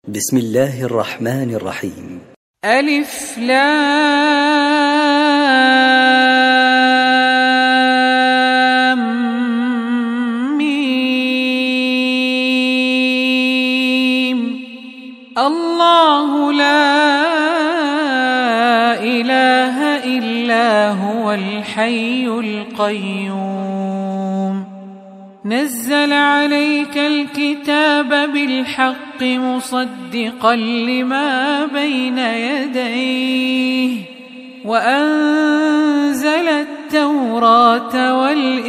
بسم الله الرحمن الرحيم. ألف لام ميم. الله لا إله إلا هو الحي القيوم نزل عليك الكتاب بالحق مصدقا لما بين يديه وأنزل التوراة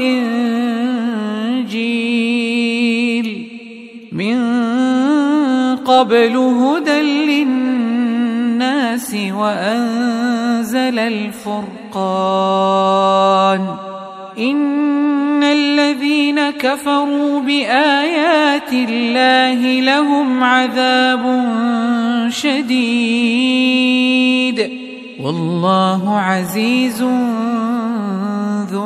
والإنجيل من قبل هدى للناس وأنزل الفرقان إن الذين كفروا بآيات الله لهم عذاب شديد والله عزيز ذو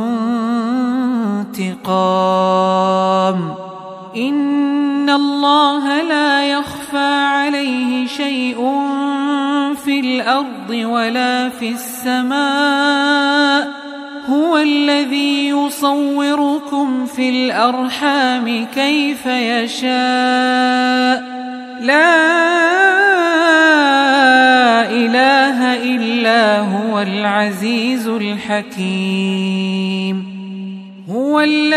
انتقام. إن الله لا يخفى عليه شيء في الأرض ولا في السماء هو الذي يصوركم في الأرحام كيف يشاء لا إله إلا هو العزيز الحكيم. هو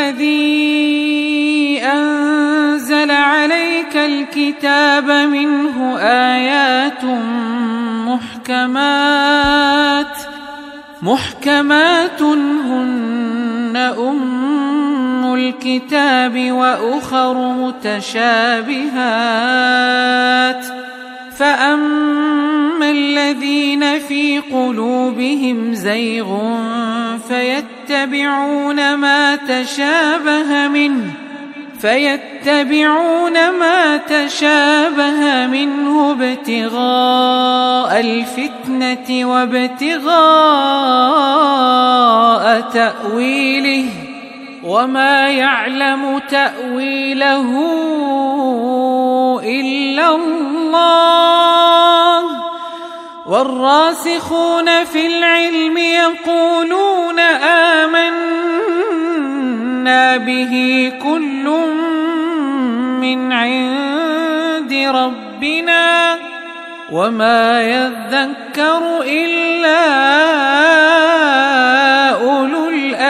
الذي أنزل عليك الكتاب منه آيات محكمات هن أم الكتاب وأخر متشابهات فأما الذين في قلوبهم زيغ فيتبعون ما تشابه منه ابتغاء الفتنة وابتغاء تأويله وما يعلم تأويله إلا الله والراسخون في العلم يقولون آمنا به كل من عند ربنا وما يذكر إلا أولو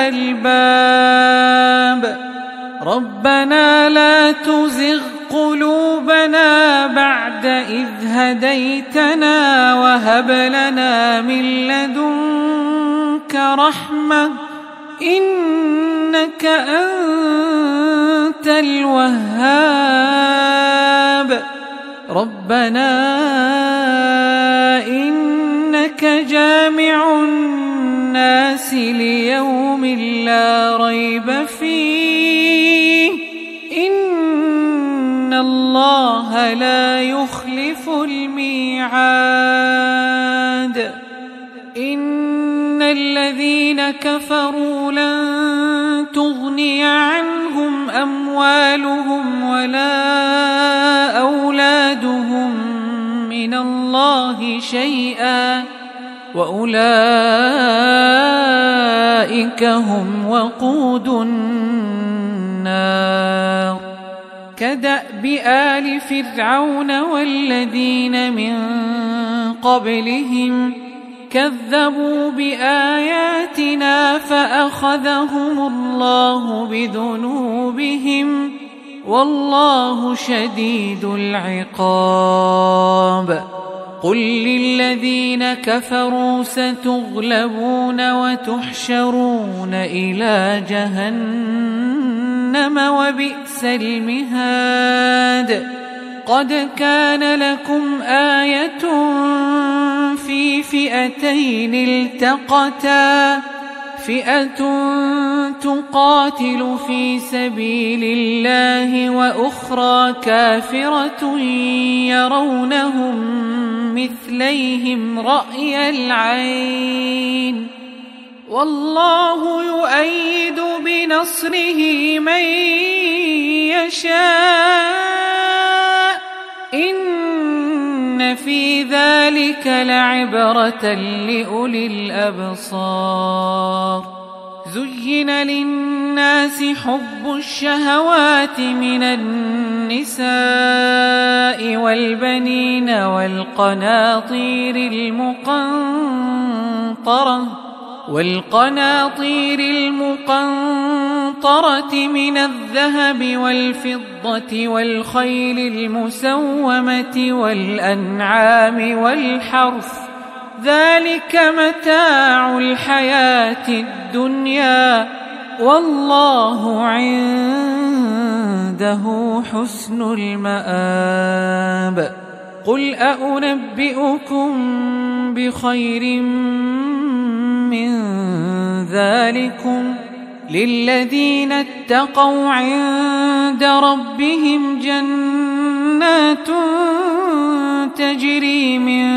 الألباب. ربنا لا تزغ قلوبنا بعد إذ هديتنا وهب لنا من لدنك رحمة إنك أنت الوهاب. ربنا إنك جامع الناس ليوم لا ريب فيه إن الله لا يخلف الميعاد. إن الذين كفروا لن تغني عنهم أموالهم ولا أولادهم من الله شيئا وأولئك هم وقود النار. كدأب آل فرعون والذين من قبلهم كذبوا بآياتنا فأخذهم الله بذنوبهم والله شديد العقاب. قل للذين كفروا ستغلبون وتحشرون إلى جهنم وبئس المهاد. قد كان لكم آية في فئتين التقتا فئة تقاتل في سبيل الله وأخرى كافرة يرونهم مثليهم رأي العين والله يؤيد بنصره من يشاء إن إن في ذلك لعبرة لأولي الأبصار. زين للناس حب الشهوات من النساء والبنين والقناطير المقنطرة من الذهب والفضة والخيل المسومة والأنعام والحرث، ذلك متاع الحياة الدنيا، والله عنده حسن المآب. قل أنبئكم بخير من ذلكم للذين اتقوا عند ربهم جنات تجري من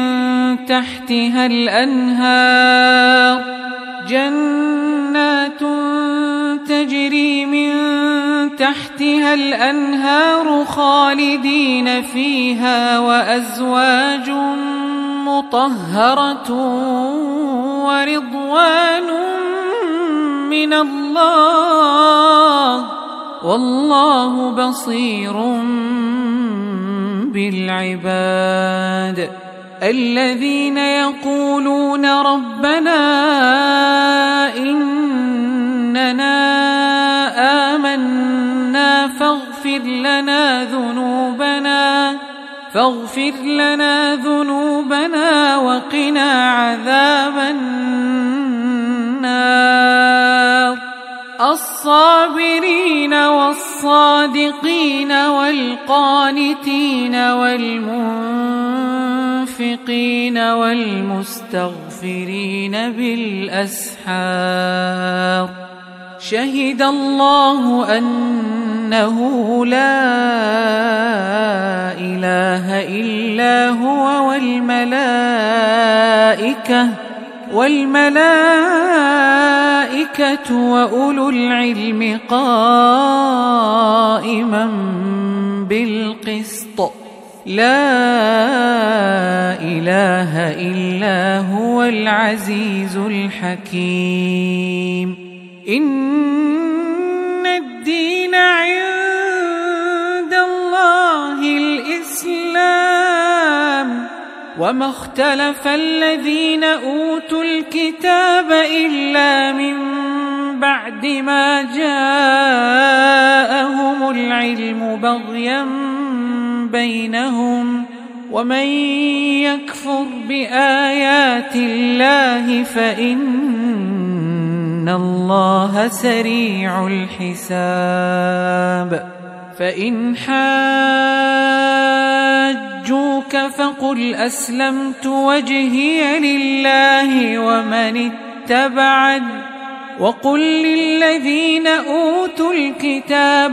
تحتها الأنهار خالدين فيها، وأزواج مطهرة ورضوان من الله، والله بصير بالعباد. الذين يقولون ربنا إننا آمنا فاغفر لنا ذنوبنا وقنا عذاب النار. الصابرين والصادقين والقانتين والمنفقين والمستغفرين بالأسحار. شهد الله أنه لا إله إلا هو والملائكة وأولو العلم قائما بالقسط. لا إله إلا هو العزيز الحكيم. إن الدين عند الله الإسلام، وما اختلف الذين أوتوا الكتاب إلا من بعد ما جاءهم العلم بغيا بينهم، ومن يكفر بآيات الله فإن الله سريع الحساب. فإن حاجوك فقل أسلمت وجهي لله ومن اتبعن، وقل للذين أوتوا الكتاب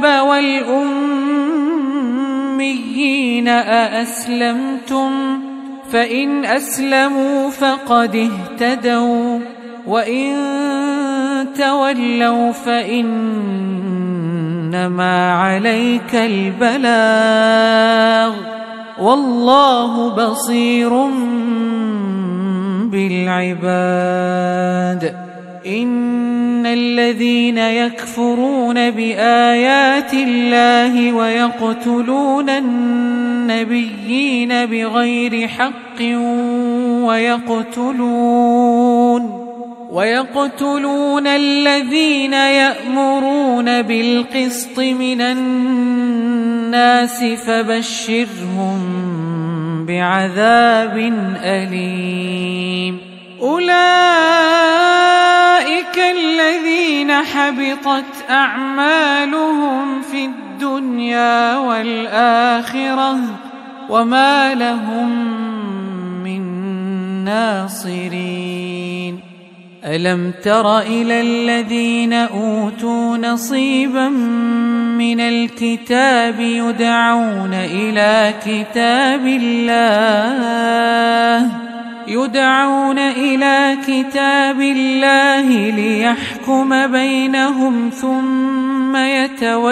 والأميين أأسلمتم؟ فإن أسلموا فقد اهتدوا، وإن تولوا فإنما عليك البلاغ، والله بصير بالعباد. إن الذين يكفرون بآيات الله ويقتلون بغير حق ويقتلون الذين يأمرون بالقسط من الناس فبشرهم بعذاب أليم. أولئك الذين حبطت أعمالهم في الدنيا والآخرة وما لهم من ناصرين. ألم تر إلى الذين أوتوا نصيبا من الكتاب يدعون إلى كتاب الله ليحكم بينهم ثم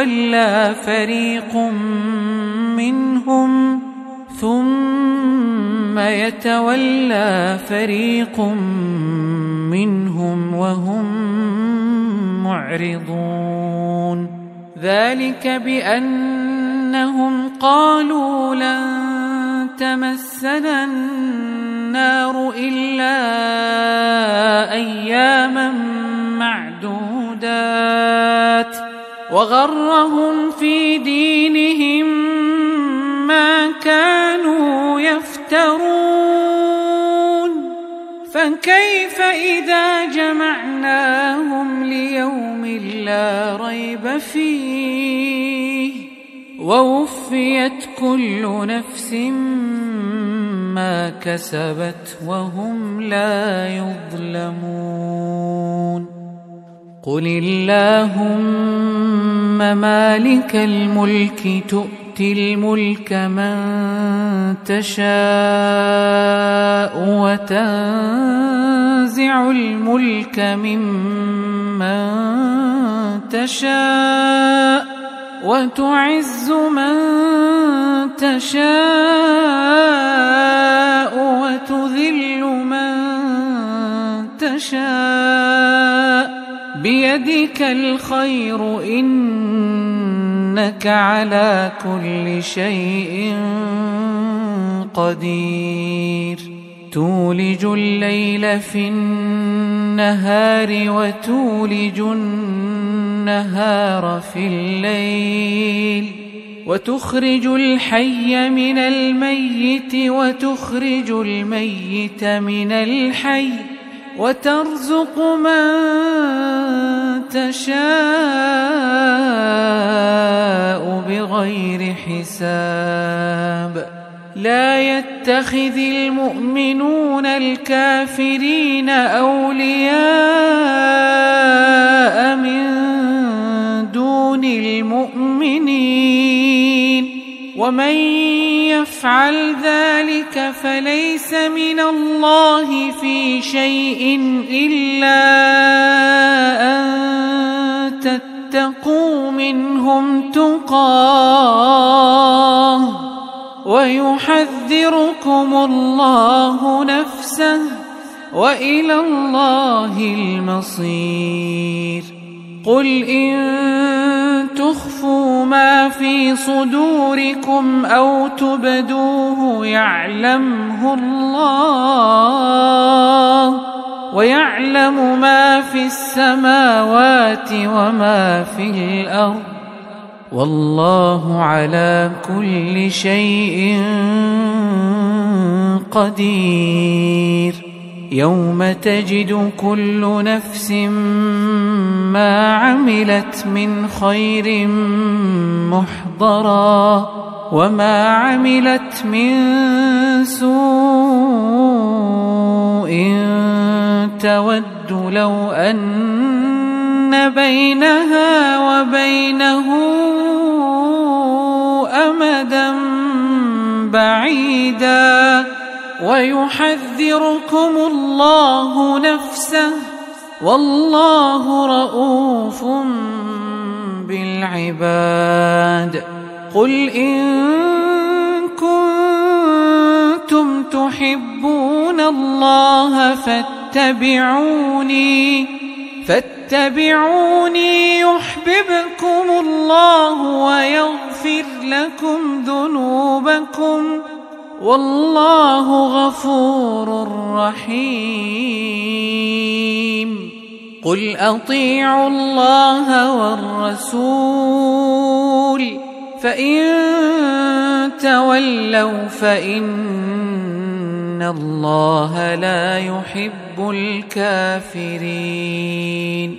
يتولى فريق منهم ثم يتولى فريق منهم وهم معرضون ذلك بأنهم قالوا لن تمسنا النار إلا أياما معدودات وغرهم في دينهم ما كانوا يفترون فكيف إذا جمعناهم ليوم لا ريب فيه ووفيت كل نفس ما كسبت وهم لا يظلمون قل اللهم مالك الملك تؤتي الملك من تشاء وتنزع الملك ممن تشاء وتعز من تشاء وتذل من تشاء بيدك الخير إنك على كل شيء قدير تولج الليل في النهار وتولج النهار في الليل وتخرج الحي من الميت وتخرج الميت من الحي وترزق من تشاء بغير حساب لا يتخذ المؤمنون الكافرين أولياء من دون المؤمنين ومن يفعل ذلك فليس من الله في شيء إلا أن تتقوا منهم تقاه ويحذركم الله نفسه وإلى الله المصير قل إن تخفوا ما في صدوركم أو تبدوه يعلمه الله ويعلم ما في السماوات وما في الأرض والله على كل شيء قدير يوم تجد كل نفس ما عملت من خير محضرا وما عملت من سوء تود لو أن بينها وبينه أمدا بعيدا ويحذركم الله نفسه والله رؤوف بالعباد قل إن كنتم تحبون الله فاتبعوني يحببكم الله ويغفر لكم ذنوبكم والله غفور رحيم قل أطيعوا الله والرسول فإن تولوا فإن الله لا يحب الكافرين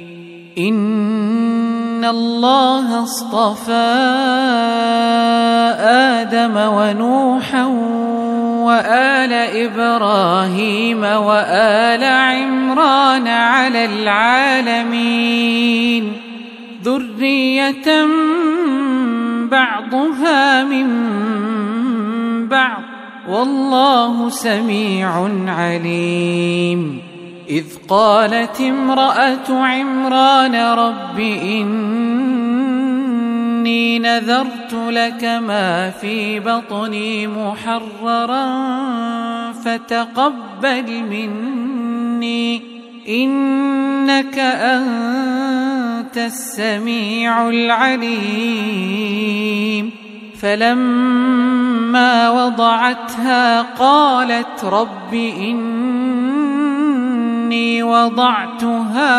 إن الله اصطفى آدم ونوحا وآل إبراهيم وآل عمران على العالمين ذرية بعضها من بعض والله سميع عليم إذ قالت امرأة عمران رب إني نذرت لك ما في بطني محررا تقبل مني إنك أنت السميع العليم. فلما وضعتها قالت رب إني وضعتها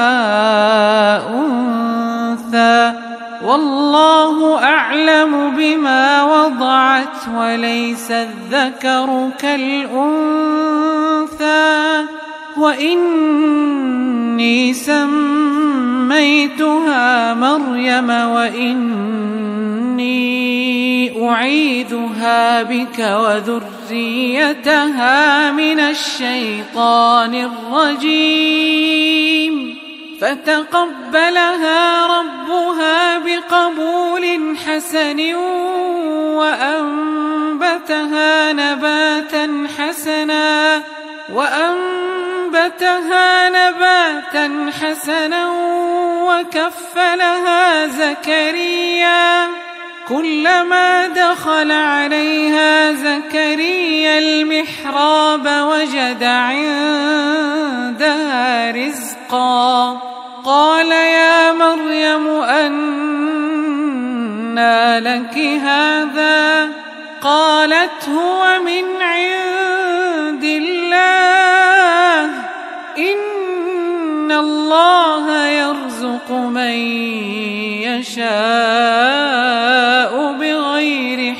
أنثى والله أعلم بما وضعت وليس الذكر كالأنثى وإني سميتها مريم وإني أعيذها بك وذريتها من الشيطان الرجيم. فتقبلها ربها بقبول حسن وأنبتها نباتا حسنا وكفلها زكريا. كلما دخل عليها زكريا المحراب وجد عندها رزقا. قال يا مريم أنى لك هذا؟ قالت هو من عند الله إن الله يرزق من يشاء بغير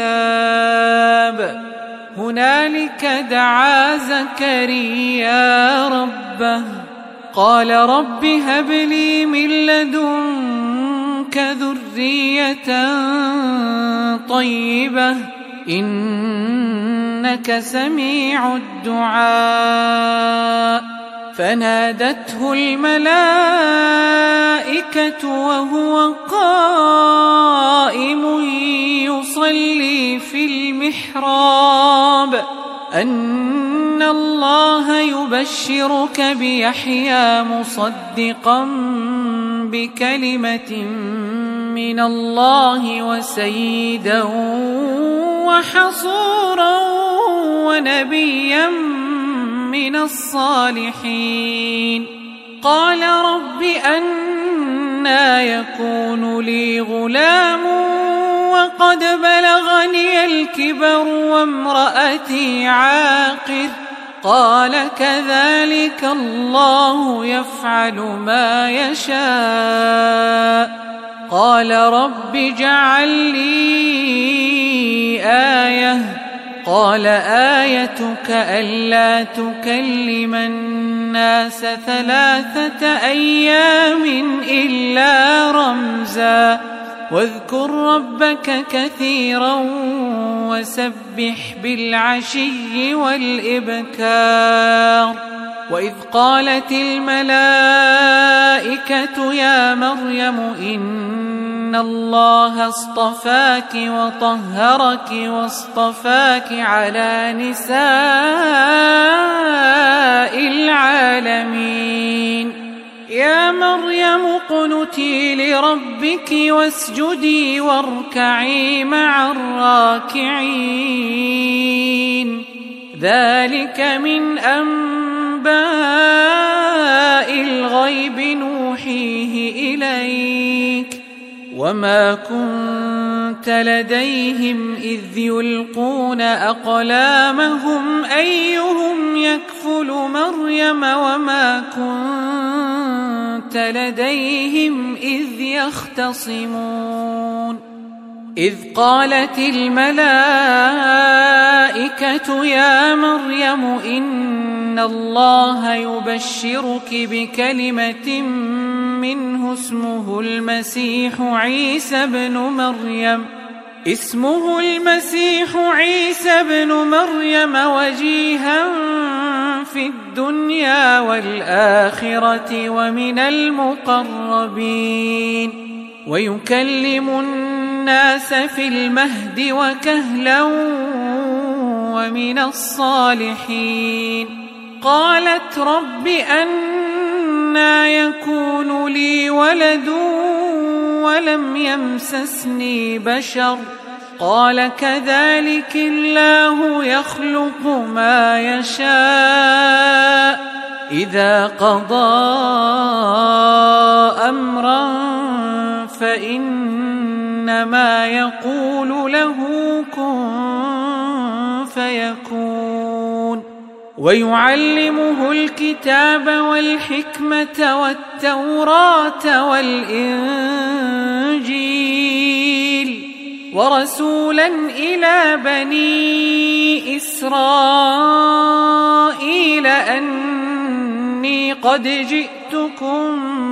حساب. هنالك دعا زكريا ربه قال رب هب لي من لدنك ذرية طيبة إنك سميع الدعاء. فنادته الملائكة وهو قائم يصلي في المحراب أن الله يبشرك بيحيى مصدقا بكلمة من الله وسيدا وحصورا ونبيا من الصالحين. قال رب أنى يكون لي غلام وقد بلغني الكبر وامرأتي عاقر؟ قال كذلك الله يفعل ما يشاء. قال رب اجعل لي آية. قال آيتك ألا تكلم الناس 3 أيام إلا رمزا واذكر ربك كثيرا وسبح بالعشي والإبكار. وإذ قالت الملائكة يا مريم إن الله اصطفاك وطهرك واصطفاك على نساء العالمين. يا مريم اقنتي لربك واسجدي واركعي مع الراكعين. ذلك من أنباء الغيب نوحيه إليك وما كنت لديهم إذ يلقون أقلامهم أيهم يكفل مريم وما كنت لديهم إذ يختصمون. إذ قالت الملائكة يا مريم إن الله يبشرك بكلمة منه اسمه المسيح عيسى بن مريم وجيها في الدنيا والآخرة ومن المقربين ويكلم الناس في المهد وكهلا ومن الصالحين. قالت رب أنى يكون لي ولد ولم يمسسني بشر قال كذلك الله يخلق ما يشاء إذا قضى أمرا فإنما يقول له كن فيكون ويعلمه الكتاب والحكمة والتوراة والإنجيل ورسولا إلى بني إسرائيل أني قد جئتكم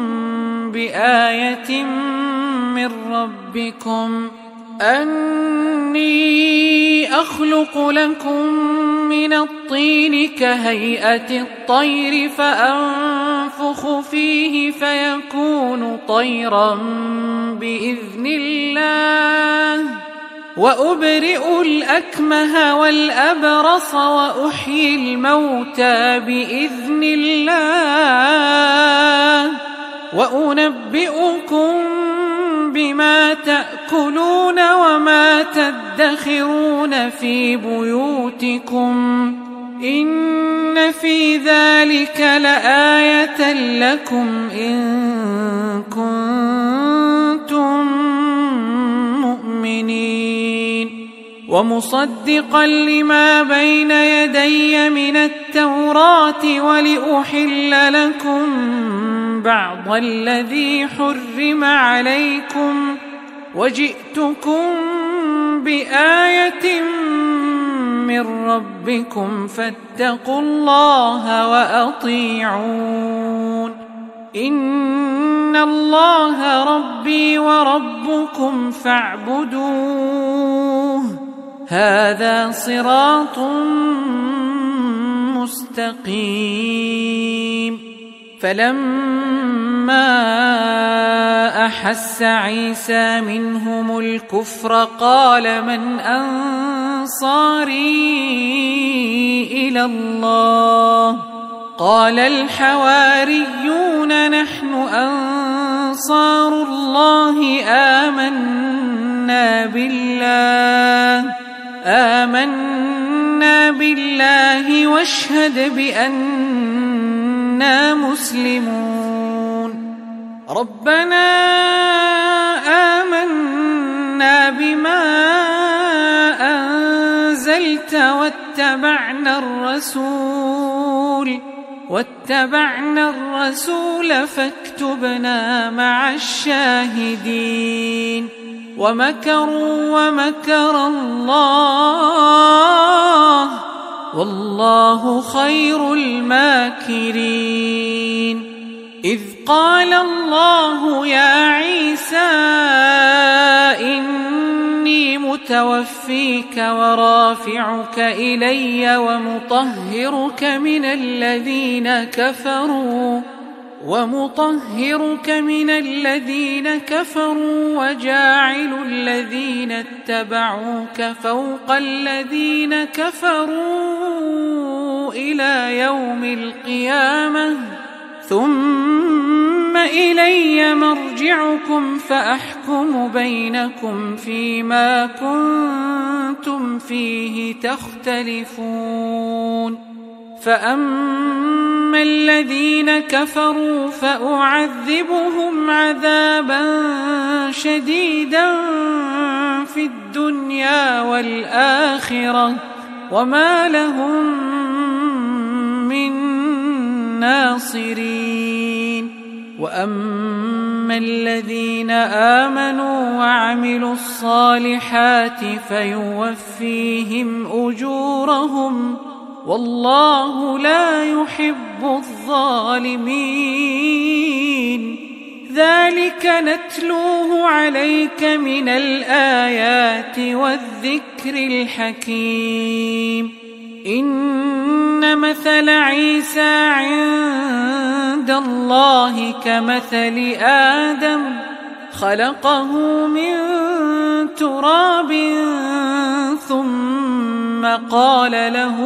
بآية من ربكم أني أخلق لكم من الطين كهيئة الطير فأنفخ فيه فيكون طيرا بإذن الله وأبرئ الأكمه والأبرص وأحيي الموتى بإذن الله وأنبئكم بما تأكلون وما تدخرون في بيوتكم إن في ذلك لآية لكم إن كنتم مؤمنين ومصدقا لما بين يدي من التوراة ولأحل لكم بعض الذي حرم عليكم وجئتكم بآية من ربكم فاتقوا الله وأطيعون إن الله ربي وربكم فاعبدوه هذا صراط مستقيم فلما أحس عيسى منهم الكفر قال من أنصاري إلى الله قال الحواريون نحن أنصار الله آمنا بالله واشهد بأننا مسلمون ربنا آمنا بما أنزلت واتبعنا الرسول فاكتبنا مع الشاهدين ومكروا ومكر الله والله خير الماكرين إذ قال الله يا عيسى إني متوفيك ورافعك إلي ومطهرك من الذين كفروا وجاعل الذين اتبعوك فوق الذين كفروا إلى يوم القيامة ثم إلي مرجعكم فأحكم بينكم فيما كنتم فيه تختلفون فأما الذين كفروا فأعذبهم عذابا شديدا في الدنيا والآخرة وما لهم من ناصرين وأما الذين آمنوا وعملوا الصالحات فيوفيهم أجورهم والله لا يحب الظالمين ذلك نتلوه عليك من الآيات والذكر الحكيم إن مثل عيسى عند الله كمثل آدم خلقه من تراب ثم قال له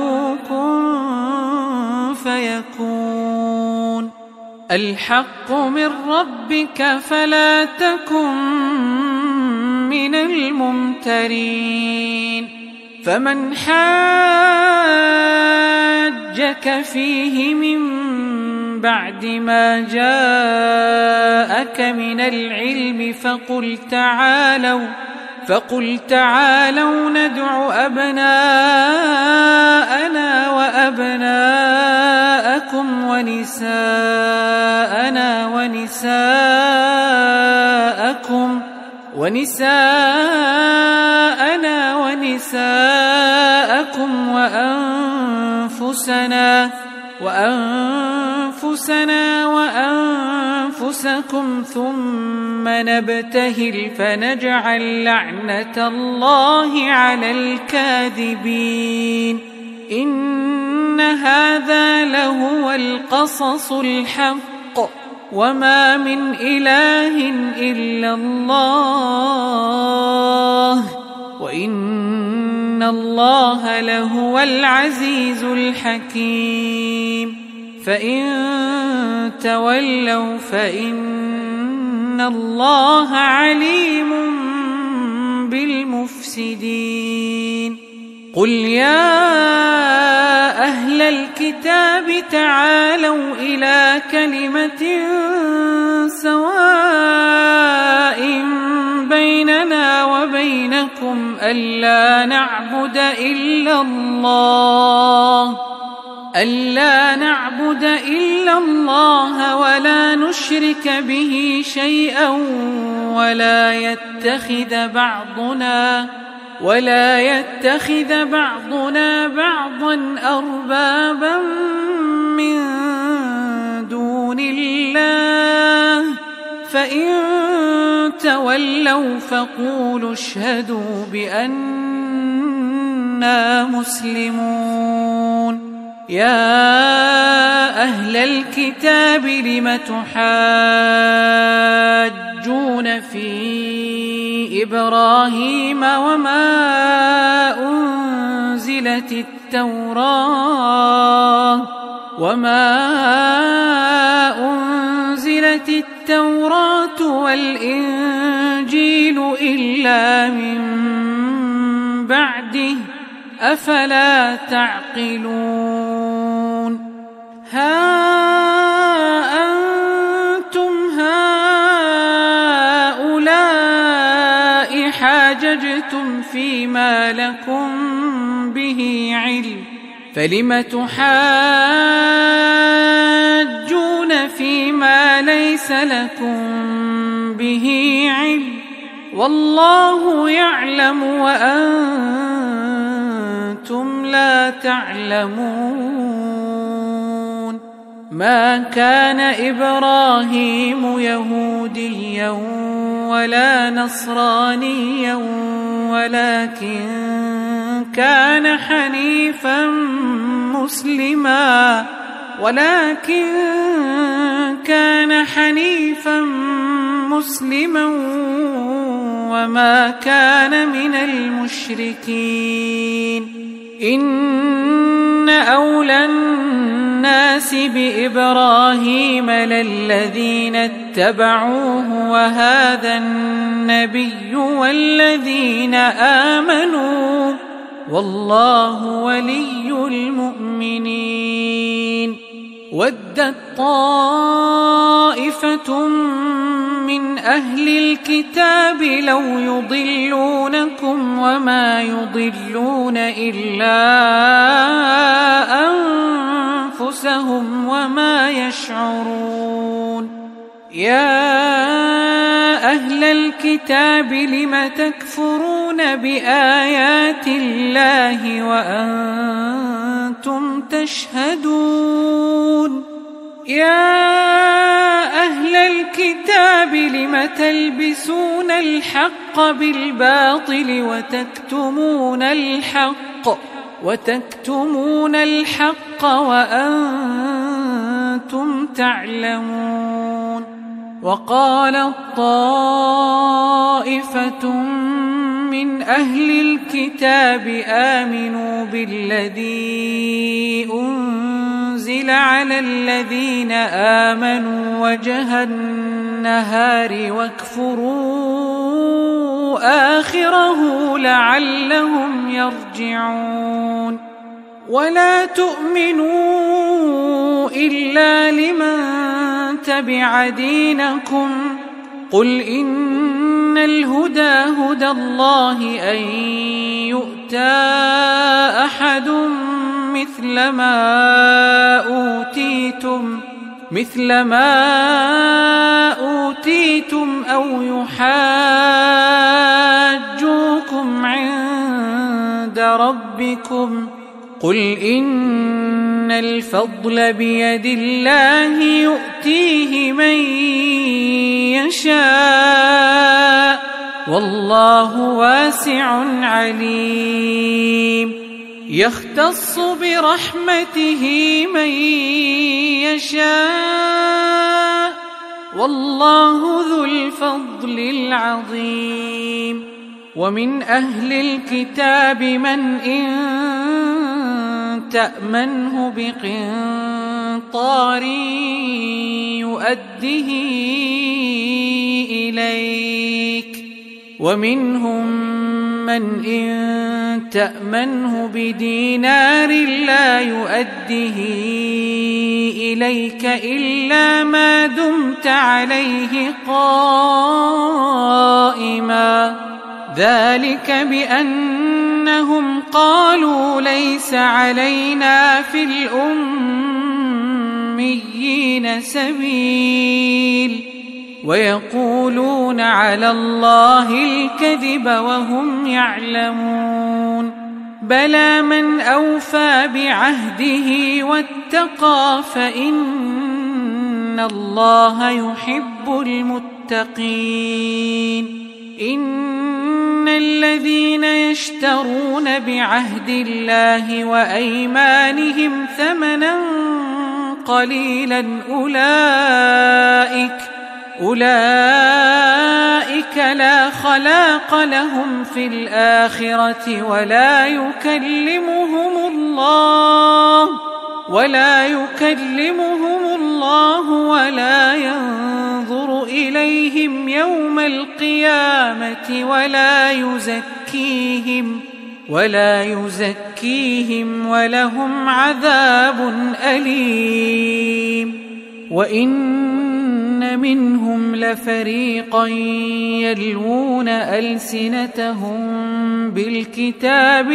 كن فيكون الحق من ربك فلا تكن من الممترين. فمن حاجك فيه من بعد ما جاءك من العلم فقل تعالوا ندع أبناءنا وأبناءكم ونساءنا ونساءكم وأنفسنا وأنفسكم ثم نبتهل فنجعل لعنة الله على الكاذبين. إن هذا لهو القصص الحق وما من إله إلا الله وإن الله لهو العزيز الحكيم. فإن تولوا فإن الله عليم بالمفسدين. قل يا أهل الكتاب تعالوا إلى كلمة سواء بيننا وبينكم ألا نعبد إلا الله ولا نشرك به شيئا ولا يتخذ بعضنا بعضا أربابا من دون الله. فإن تولوا فقولوا اشهدوا بأننا مسلمون. يا أهل الكتاب لم تحاجون في إبراهيم وما أنزلت التوراة والإنجيل إلا من بعده أفلا تعقلون. ها أنتم هؤلاء حاججتم فيما لكم به علم فلم تحاجون فيما ليس لكم به علم والله يعلم وأنتم لا تعلمون. ما كان إبراهيم يهوديا ولا نصرانيا ولكن كان حنيفا مسلما وما كان من المشركين. إن أولى الناس بإبراهيم للذين اتبعوه وهذا النبي والذين آمنوا والله ولي المؤمنين. ودت طائفة من أهل الكتاب لو يضلونكم وما يضلون إلا أنفسهم وما يشعرون. يا أهل الكتاب لم تكفرون بآيات الله وأنتم تشهدون. يا أهل الكتاب لم تلبسون الحق بالباطل وتكتمون الحق وأنتم تعلمون. وقالت طائفة من أهل الكتاب آمنوا بالذي أنزل على الذين آمنوا وجه النهار واكفروا آخره لعلهم يرجعون ولا تؤمنوا إلا لمن تبع دينكم قل إن الهدى هدى الله أن يؤتى أحد مثل ما أوتيتم أو يحاجوكم عند ربكم قل إن الفضل بيد الله يؤتيه من يشاء والله واسع عليم يختص برحمته من يشاء والله ذو الفضل العظيم ومن أهل الكتاب من إن تأمنه بقنطار يؤده إليك ومنهم من إن تأمنه بدينار لا يؤده إليك إلا ما دمت عليه قائما ذلك بأنهم قالوا ليس علينا في الأميين سبيل ويقولون على الله الكذب وهم يعلمون بلى من أوفى بعهده واتقى فإن الله يحب المتقين إن الذين يشترون بعهد الله وأيمانهم ثمنا قليلا أولئك لا خلاق لهم في الآخرة ولا يكلمهم الله ولا ينظر إليهم يوم القيامة ولا يزكيهم ولهم عذاب أليم وإن منهم لفريقا يلوون ألسنتهم بالكتاب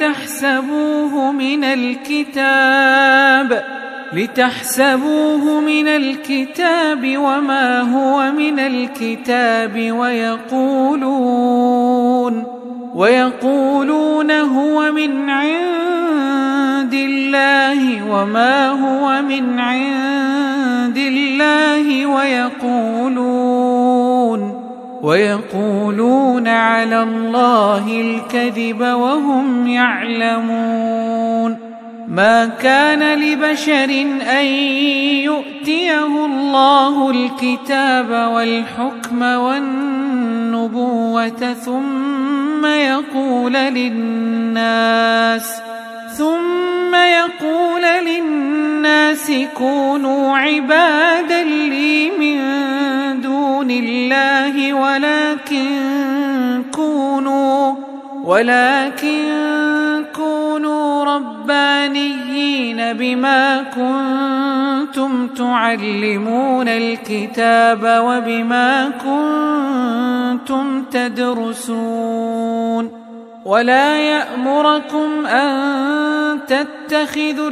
لتحسبوه من الكتاب وما هو من الكتاب ويقولون هو من عند الله وما هو من عند الله ويقولون على الله الكذب وهم يعلمون ما كان لبشر أن يؤتيه الله الكتاب والحكم والنبوة ثم يقول للناس كونوا عبادا لي من دون الله ولكن كونوا ربانيين بما كنتم تعلمون الكتاب وبما كنتم تدرسون ولا يأمركم أن تتخذوا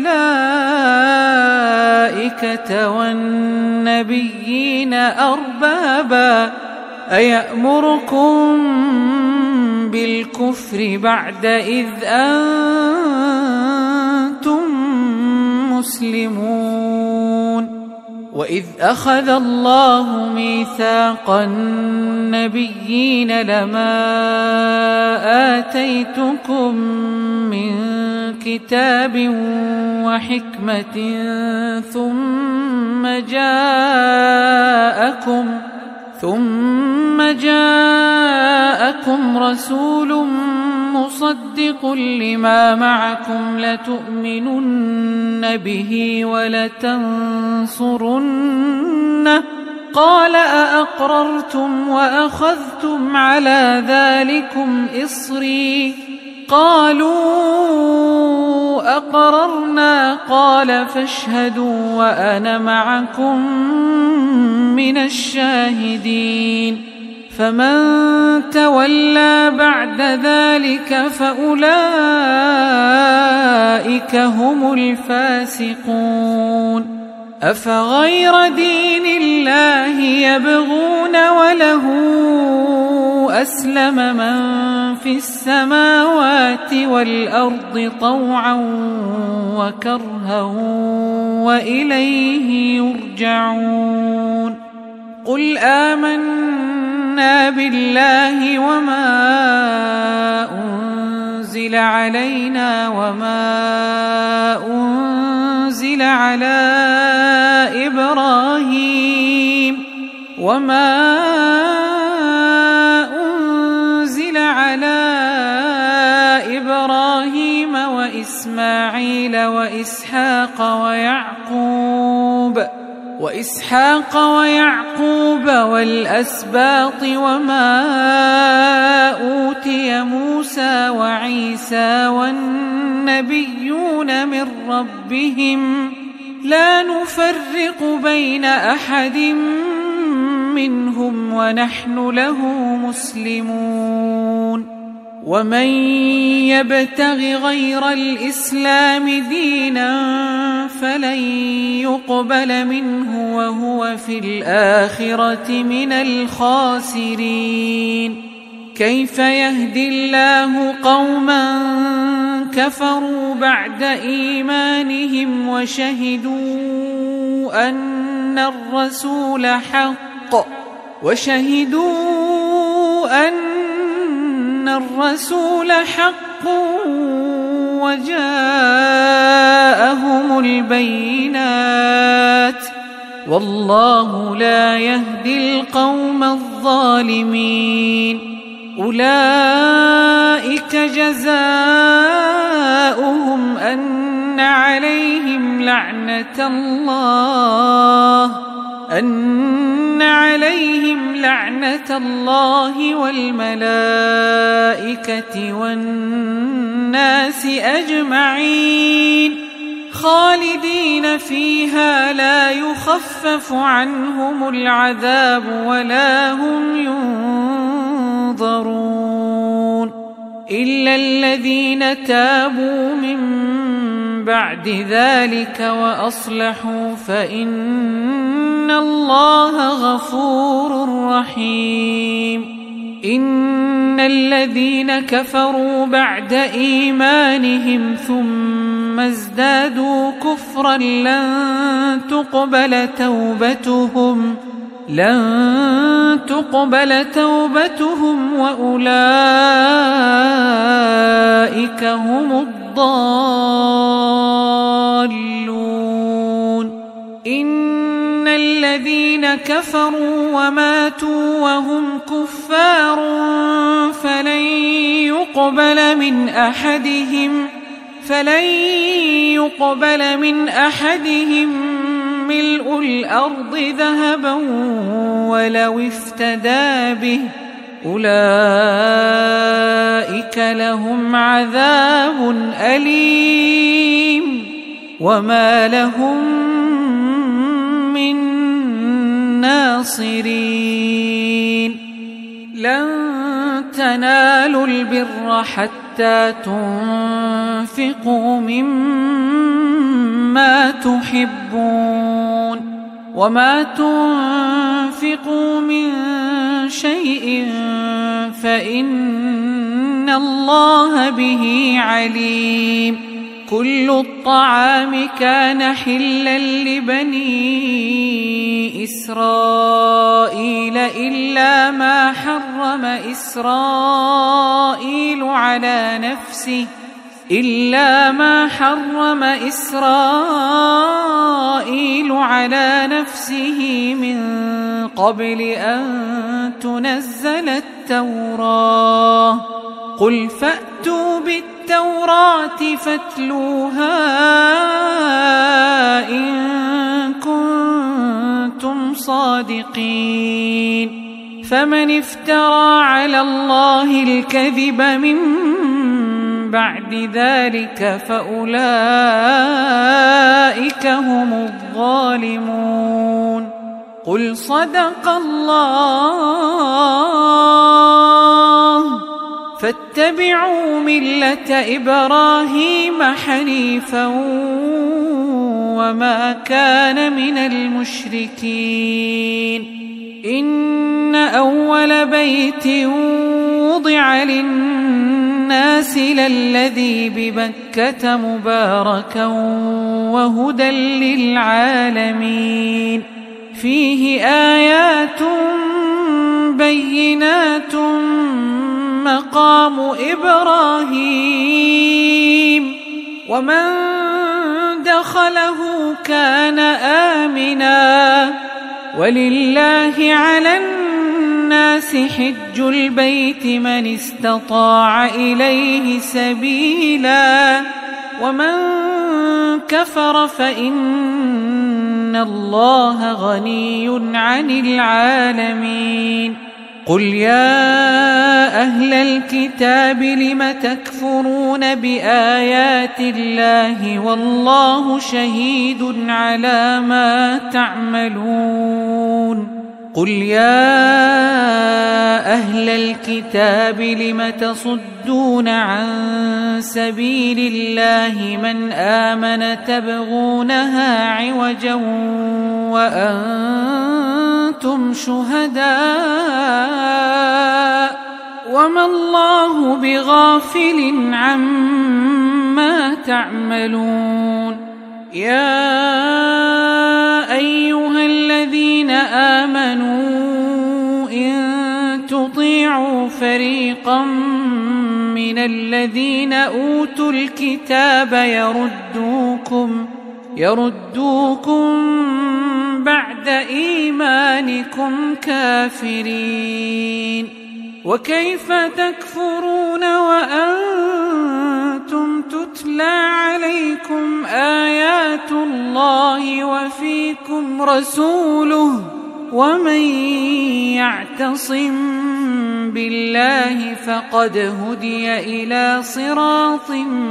الملائكة والنبيين أربابا أيأمركم بالكفر بعد إذ أنتم مسلمون وإذ أخذ الله ميثاق النبيين لما آتيتكم من كتاب وحكمة ثم جاءكم رسول مصدق لما معكم لتؤمنن به ولتنصرنه قال أأقررتم وأخذتم على ذلكم إصري قالوا أقررنا قال فاشهدوا وأنا معكم من الشاهدين فمن تولى بعد ذلك فأولئك هم الفاسقون أفغير دين الله يبغون وله أسلم من في السماوات والأرض طوعا وكرها وإليه يرجعون قل آمنا بالله وما أنزل علينا وما أنزل على إبراهيم وإسماعيل وإسحاق ويعقوب والأسباط وما أوتي موسى وعيسى والنبيون من ربهم لا نفرق بين أحد منهم ونحن له مسلمون ومن يبتغ غير الإسلام دينا فلن يقبل منه وهو في الآخرة من الخاسرين كيف يهدي الله قوما كفروا بعد إيمانهم وشهدوا أن الرسول حق وجاءهم البينات والله لا يهدي القوم الظالمين أولئك جزاؤهم أن عليهم لعنة الله والملائكة والناس أجمعين خالدين فيها لا يخفف عنهم العذاب ولا هم ينظرون إلا الذين تابوا من بعد ذلك وأصلحوا فإن الله غفور رحيم إن الذين كفروا بعد إيمانهم ثم ازدادوا كفرا لن تقبل توبتهم وأولئك هم الضالون إن الذين كفروا وماتوا وهم كفار فلن يقبل من أحدهم ملء الأرض ذهبا ولو افتدى به أولئك لهم عذاب أليم وما لهم من ناصرين لن تنالوا البر حتى تنفقوا مما تحبون وما تنفقوا من شيء فإن الله به عليم كل الطعام كان حلا لبني إسرائيل إلا ما حرم إسرائيل على نفسه من قبل أن تنزل التوراة قل فأتوا بالتوراة فاتلوها إن كنتم صادقين فمن افترى على الله الكذب من بعد ذلك فأولئك هم الظالمون. قل صدق الله فاتبعوا ملة إبراهيم حنيفا وما كان من المشركين. إن أول بيت وضع للناس للذي ببكة مباركا وهدى للعالمين فيه آيات بينات مقام إبراهيم ومن دخله كان آمنا ولله على الناس حج البيت من استطاع إليه سبيلا ومن كفر فإن الله غني عن العالمين. قل يا أهل الكتاب لم تكفرون بآيات الله والله شهيد على ما تعملون. قل يا أهل الكتاب لم تصدون عن سبيل الله من آمن تبغونها عوجا وأنتم شهداء وما الله بغافل عما تعملون. يا أيها الذين آمنوا إن تطيعوا فريقا من الذين أوتوا الكتاب يردوكم بعد إيمانكم كافرين. وكيف تكفرون وأنتم تتلى عليكم آيات الله وفيكم رسوله ومن يعتصم بالله فقد هدي إلى صراط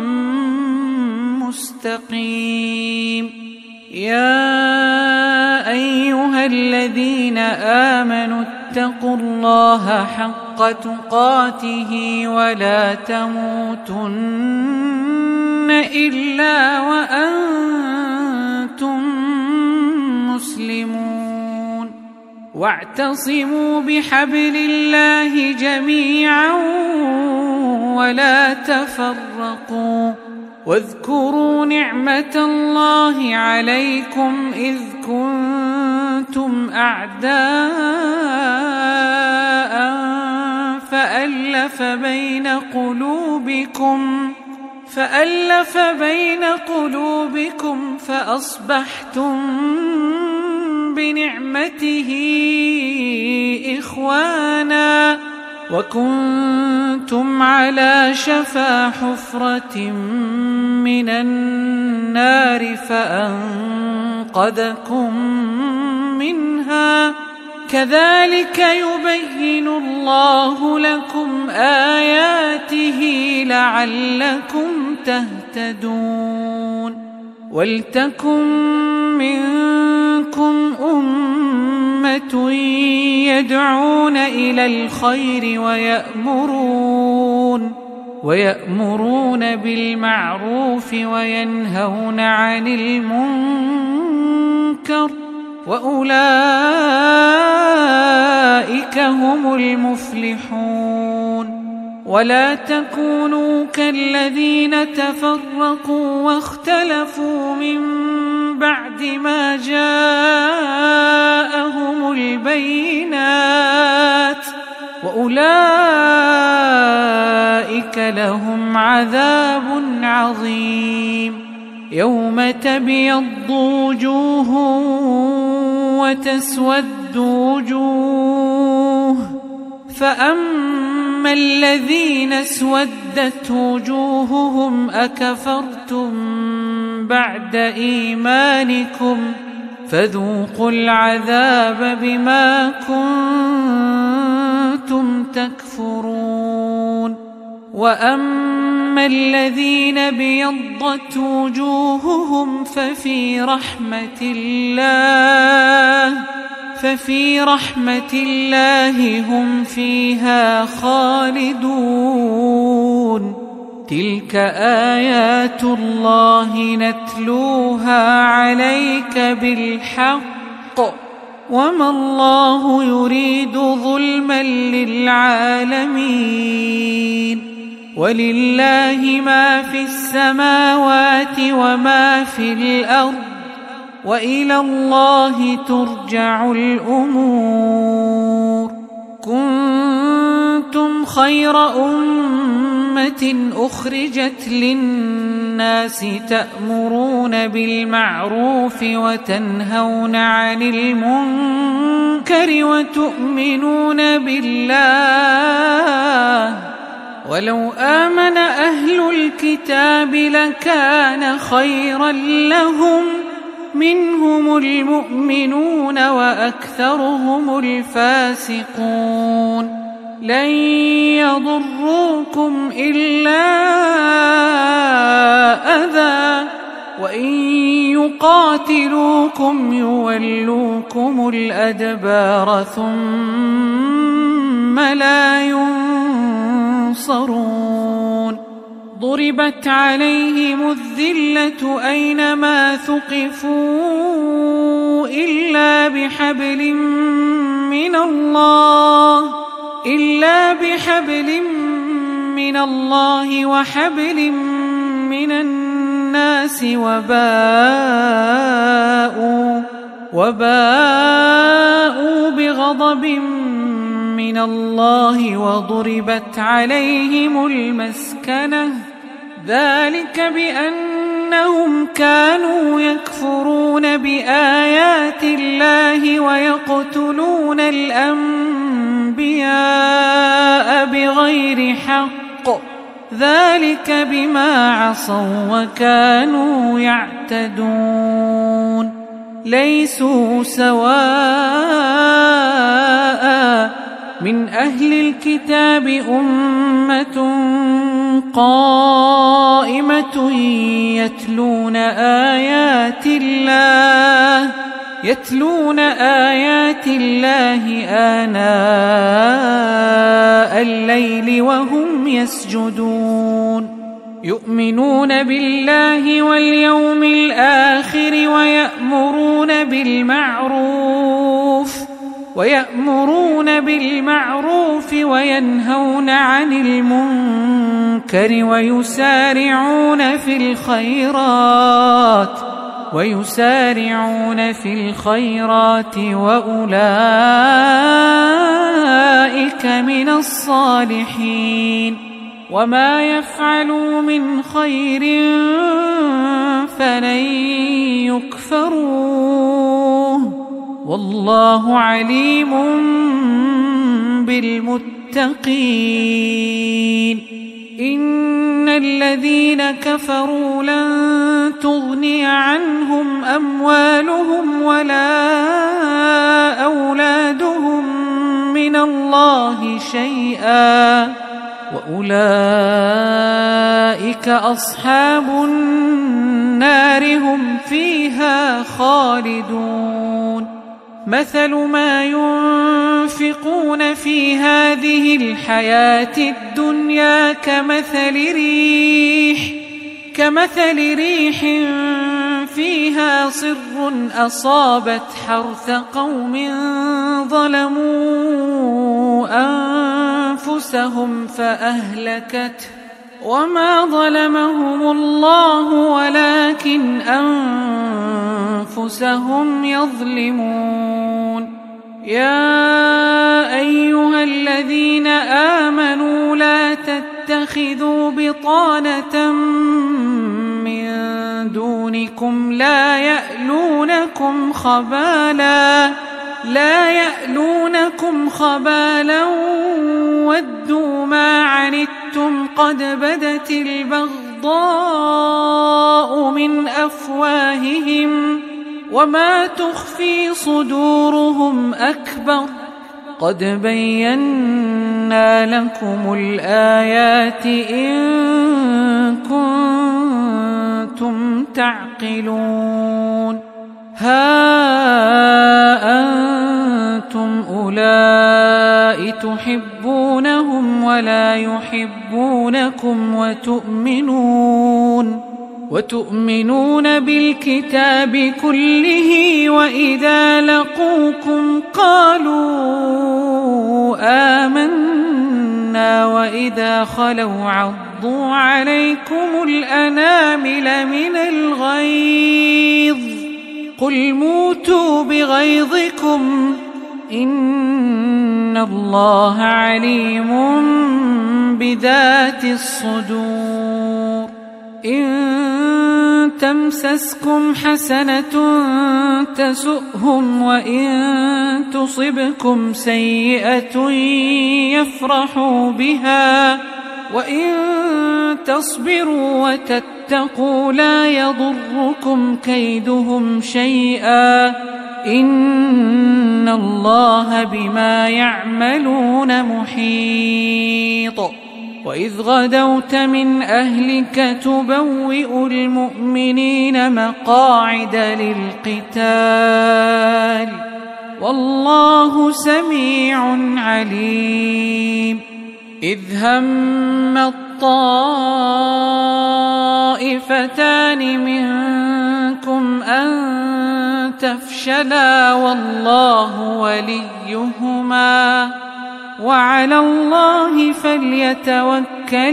مستقيم. يا أيها الذين آمنوا اتقوا الله حق تقاته ولا تموتن إلا وأنتم مسلمون. واعتصموا بحبل الله جميعا ولا تفرقوا. واذكروا نعمة الله عليكم إذ كنتم أعداء فألف بين قلوبكم فأصبحتم بنعمته إخوانا وكنتم على شفا حفرة من النار فأنقذكم منها. كذلك يبين الله لكم آياته لعلكم تهتدون. ولتكن منكم أمة يدعون إلى الخير ويأمرون بالمعروف وينهون عن المنكر وأولئك هم المفلحون. ولا تكونوا كالذين تفرقوا واختلفوا من بعد ما جاءهم البينات وأولئك لهم عذاب عظيم. يوم تبيض وجوه وتسود وجوه فأما الذين اسودت وجوههم أكفرتم بعد إيمانكم فذوقوا العذاب بما كنتم تكفرون وأما الذين ابيضت وجوههم ففي رحمة الله هم فيها خالدون تلك آيات الله نتلوها عليك بالحق وما الله يريد ظلما للعالمين ولله ما في السماوات وما في الأرض وإلى الله ترجع الأمور كنتم خير أمة أخرجت للناس تأمرون بالمعروف وتنهون عن المنكر وتؤمنون بالله ولو آمن أهل الكتاب لكان خيرا لهم منهم المؤمنون وأكثرهم الفاسقون لن يضروكم إلا أذى وإن يقاتلوكم يولوكم الأدبار ثم لا ينصرون ضربت عليهم الذلة أينما ثقفوا إلا بحبل من الله وحبل من الناس وباءوا بغضب من الله وضربت عليهم المسكنة ذلك بأنهم كانوا يكفرون بآيات الله ويقتلون الأنبياء بغير حق ذلك بما عصوا وكانوا يعتدون ليسوا سواء من أهل الكتاب أمة قائمة يتلون آيات الله آناء الليل وهم يسجدون يؤمنون بالله واليوم الآخر ويأمرون بالمعروف وينهون عن المنكر ويسارعون في الخيرات وأولئك من الصالحين وما يفعلوا من خير فلن يكفروه والله عليم بالمتقين إن الذين كفروا لن تغني عنهم أموالهم ولا أولادهم من الله شيئا وأولئك أصحاب النار هم فيها خالدون مثل ما ينفقون في هذه الحياة الدنيا كمثل ريح فيها صر أصابت حرث قوم ظلموا أنفسهم فأهلكته وما ظلمهم الله ولكن أنفسهم يظلمون يا أيها الذين آمنوا لا تتخذوا بطانة من دونكم لا يألونكم خبالا ودوا ما عنتم قد بدت البغضاء من أفواههم وما تخفي صدورهم أكبر قد بينا بينا لكم الآيات إن كنتم تعقلون ها أنتم أولئك تحبونهم ولا يحبونكم وتؤمنون بالكتاب كله وإذا لقوكم قالوا آمنا وإذا خلوا عضوا عليكم الأنامل من الغيظ قل موتوا بغيظكم إن الله عليم بذات الصدور إن تمسسكم حسنة تسؤهم وإن تصبكم سيئة يفرحوا بها وإن تصبروا وتتقوا لا يضركم كيدهم شيئا إن الله بما يعملون محيط وإذ غدوت من أهلك تبوئ المؤمنين مقاعد للقتال والله سميع عليم إذ هم الطائفتان منكم أن تفشلا والله وليهما وعلى الله فليتوكل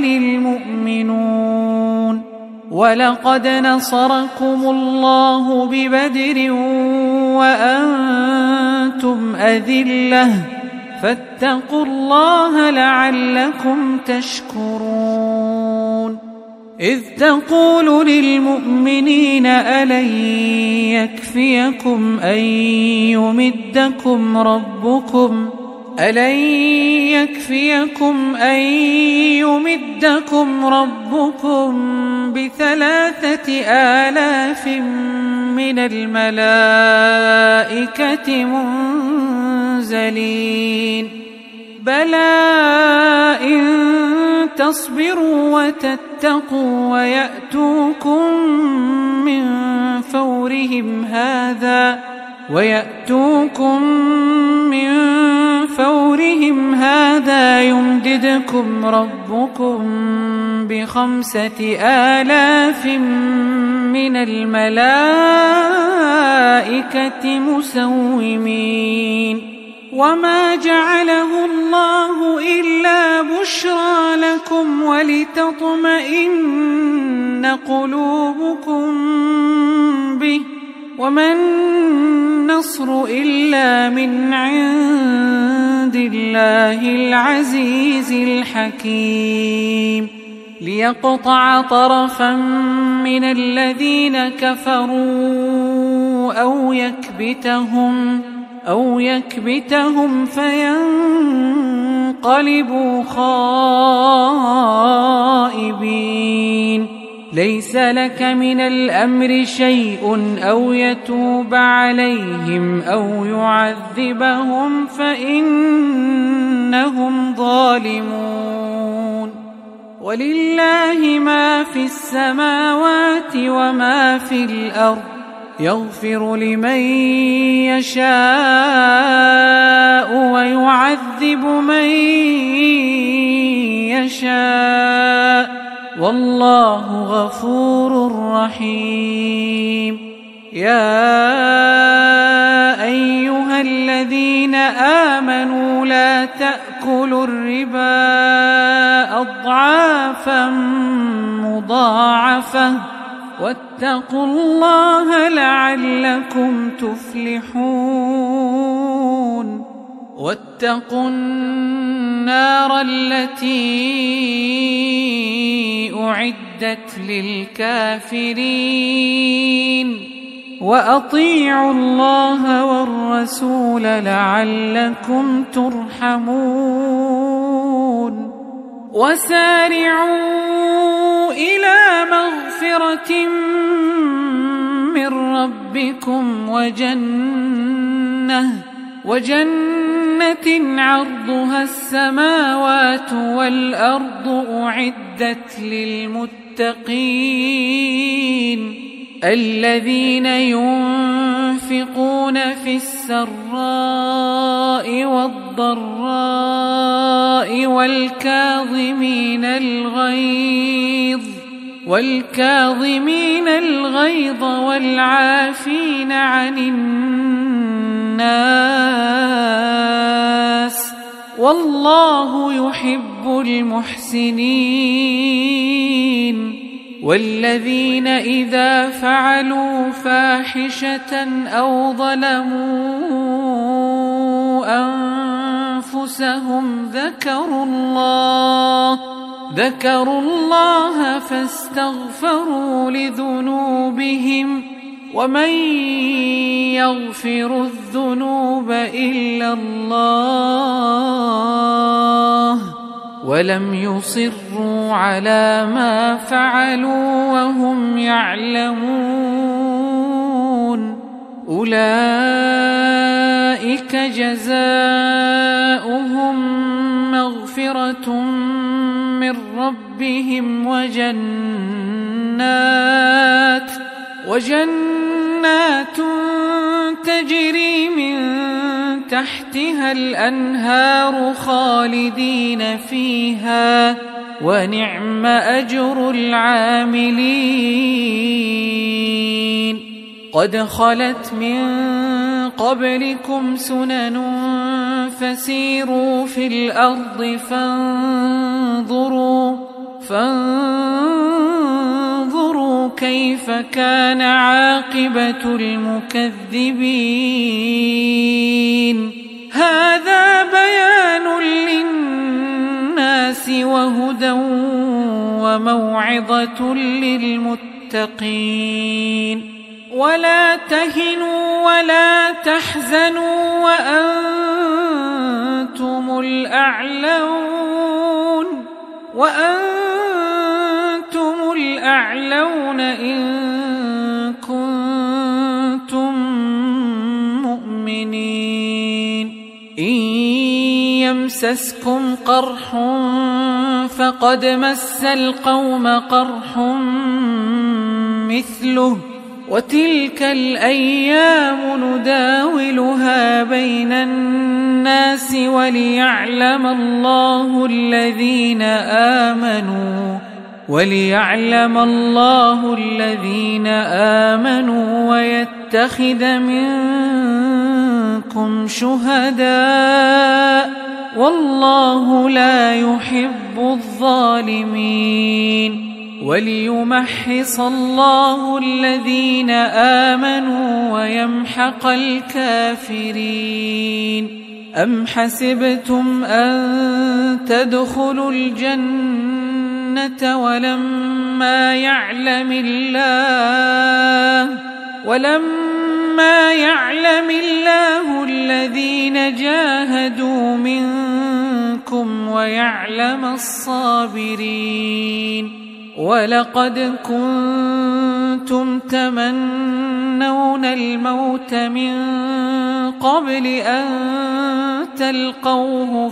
المؤمنون ولقد نصركم الله ببدر وأنتم أذلة فاتقوا الله لعلكم تشكرون إذ تقول للمؤمنين ألن يكفيكم أن يمدكم ربكم ب3,000 من الملائكة منزلين بلى إن تصبروا وتتقوا ويأتوكم من فورهم هذا يمددكم ربكم ب5,000 من الملائكة مسومين وما جعله الله إلا بشرى لكم ولتطمئن قلوبكم به وما النصر إلا من عند الله العزيز الحكيم ليقطع طرفا من الذين كفروا أو يكبتهم فينقلبوا خائبين ليس لك من الأمر شيء أو يتوب عليهم أو يعذبهم فإنهم ظالمون ولله ما في السماوات وما في الأرض يغفر لمن يشاء ويعذب من يشاء والله غفور رحيم يا أيها الذين آمنوا لا تأكلوا الربا أضعافا مضاعفة واتقوا الله لعلكم تفلحون واتقوا النار التي أعدت للكافرين وأطيعوا الله والرسول لعلكم ترحمون وسارعوا إلى مغفرة من ربكم وجنة عرضها السماوات والأرض أعدت للمتقين الذين ينفقون في السراء والضراء والكاظمين الغيظ والعافين عن الناس والله يحب المحسنين والذين إذا فعلوا فاحشة أو ظلموا أنفسهم ذكروا الله فاستغفروا لذنوبهم ومن يغفر الذنوب إلا الله ولم يصروا على ما فعلوا وهم يعلمون أولئك جزاؤهم مغفرة من ربهم وجنات تجري من تحتها الأنهار خالدين فيها ونعم أجر العاملين قد خلت من قبلكم سنن فسيروا في الأرض فانظروا كيف كان عاقبة المكذبين هذا بيان للناس وهدى وموعظة للمتقين ولا تهنوا ولا تحزنوا وأنتم الأعلون إن كنتم مؤمنين إن يمسسكم قرح فقد مس القوم قرح مثله وتلك الأيام نداولها بين الناس وليعلم الله الذين آمنوا ويتخذ منكم شهداء والله لا يحب الظالمين وليمحص الله الذين آمنوا ويمحق الكافرين أم حسبتم أن تدخلوا الجنة ولما يعلم الله الذين جاهدوا منكم ويعلم الصابرين ولقد كنتم تمنون الموت من قبل أن تلقوه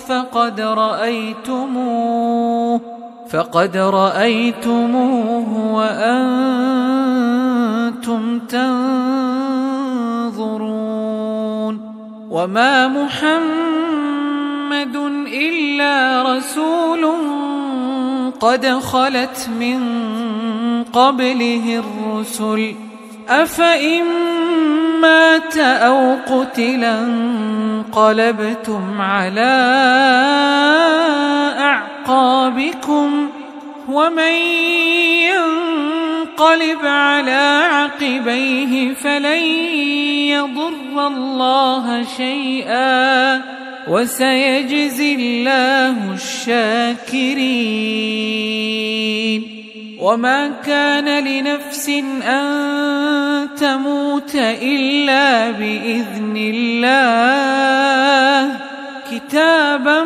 فقد رأيتموه وأنتم تنظرون وما محمد إلا رسول قد خلت من قبله الرسل أفإن مات أو قتلا انقلبتم على أعقابكم ومن ينقلب على عقبيه فلن يضر الله شيئا وسيجزي الله الشاكرين وما كان لنفس أن تموت إلا بإذن الله كتابا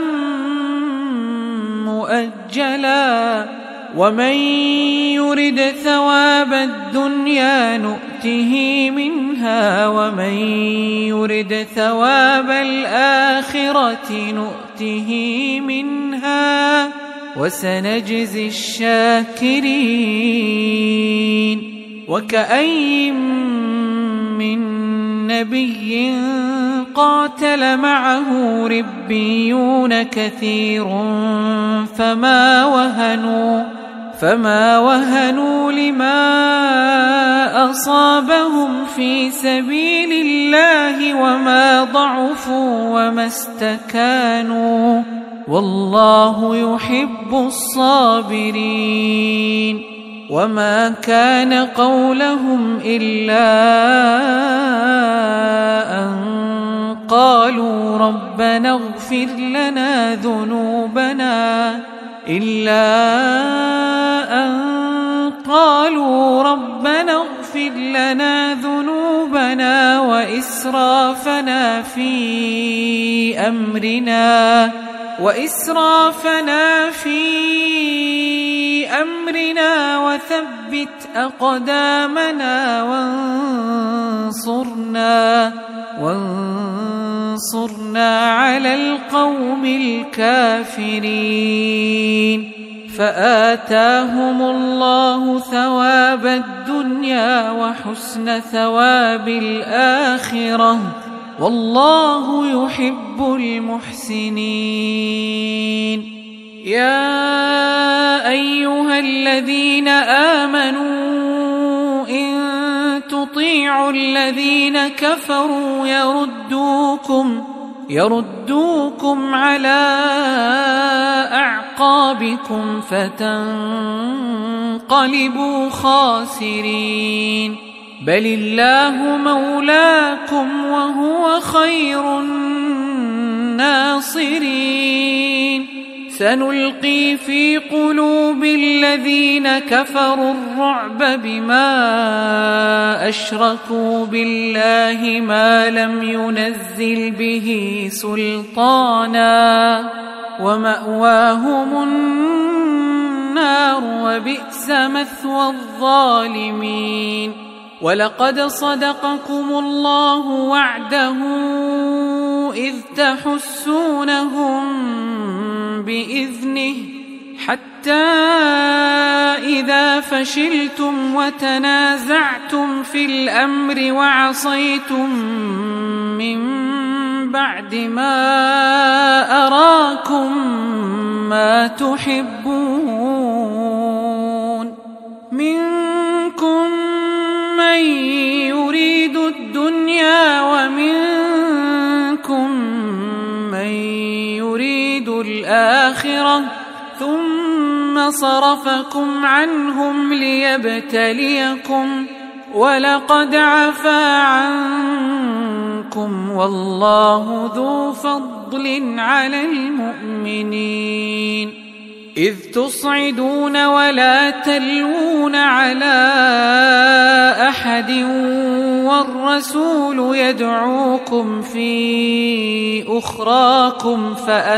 مؤجلا ومن يرد ثواب الدنيا نؤته نؤته منها ومن يرد ثواب الآخرة نؤته منها وسنجزي الشاكرين. وكأين من نبي قاتل معه ربيون كثير فما وهنوا لما أصابهم في سبيل الله وما ضعفوا وما استكانوا والله يحب الصابرين. وما كان قولهم إلا أن قالوا ربنا اغفر لنا ذنوبنا وإسرافنا في أمرنا وثبت أقدامنا وانصرنا على القوم الكافرين. فآتاهم الله ثواب الدنيا وحسن ثواب الآخرة والله يحب المحسنين. يا أيها الذين آمنوا إن تطيعوا الذين كفروا يردوكم على أعقابكم فتنقلبوا خاسرين. بل الله مولاكم وهو خير الناصرين. سنلقي في قلوب الذين كفروا الرعب بما أشركوا بالله ما لم ينزل به سلطانا ومأواهم النار وبئس مثوى الظالمين. ولقد صدقكم الله وعده إذ تحسونهم بإذنه حتى إذا فشلتم وتنازعتم في الأمر وعصيتم من بعد ما أراكم ما تحبون منكم من يريد الدنيا ومنكم من يريد الآخرة ثم صرفكم عنهم ليبتليكم ولقد عفا عنكم والله ذو فضل على المؤمنين. إذ تصعدون ولا تلوون على أحد والرسول يدعوكم في أخراكم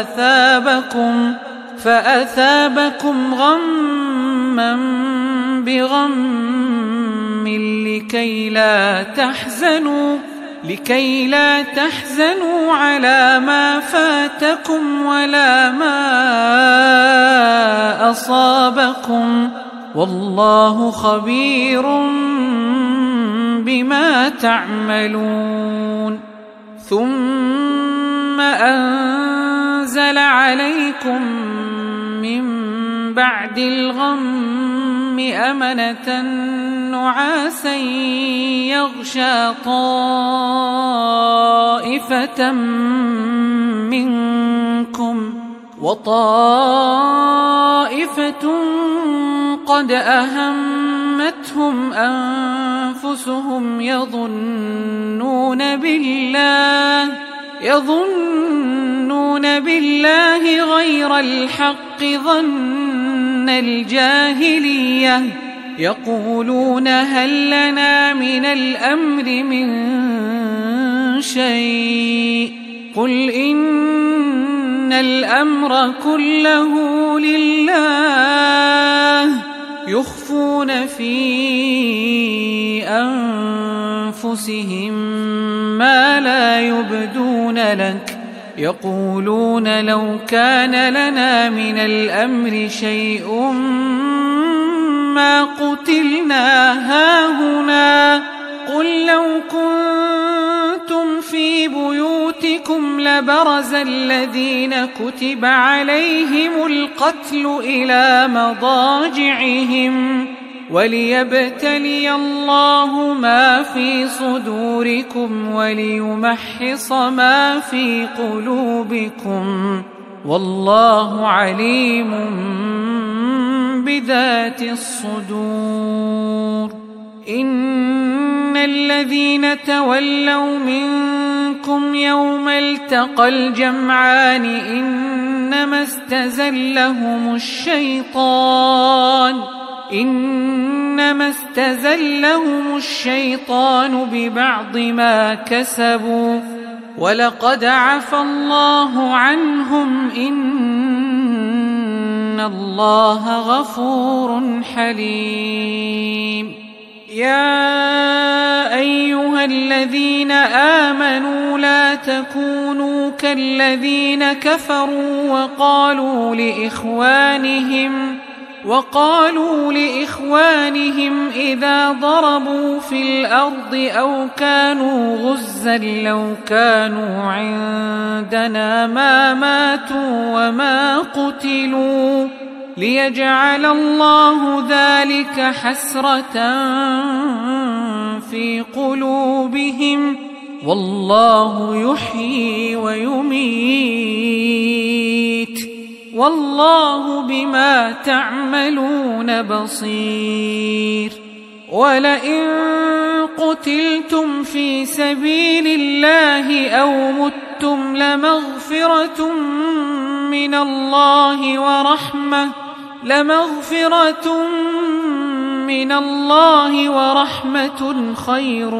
فأثابكم غما بغم لكي لا تحزنوا على ما فاتكم ولا ما أصابكم والله خبير بما تعملون. ثم أنزل عليكم من بعد الغم أمنة نعاسا يغشى طائفة منكم وطائفة قد أهمتهم أنفسهم يظنون بالله غير الحق ظن الجاهلية يقولون هل لنا من الأمر من شيء قل إن الأمر كله لله يخفون في أنفسهم ما لا يبدون لك يقولون لو كان لنا من الأمر شيء ما قتلنا هاهنا قل لو كنتم في بيوتكم لبرز الذين كتب عليهم القتل إلى مضاجعهم وليبتلي الله ما في صدوركم وليمحص ما في قلوبكم والله عليم بذات الصدور إن الذين تولوا منكم يوم التقى الجمعان إنما استزلهم الشيطان ببعض ما كسبوا ولقد عفى الله عنهم إن الله غفور حليم يا أيها الذين آمنوا لا تكونوا كالذين كفروا وقالوا لإخوانهم إذا ضربوا في الأرض أو كانوا غزا لو كانوا عندنا ما ماتوا وما قتلوا ليجعل الله ذلك حسرة في قلوبهم والله يحيي ويميت والله بما تعملون بصير ولئن قتلتم في سبيل الله أو متم لمغفرة من الله ورحمة خير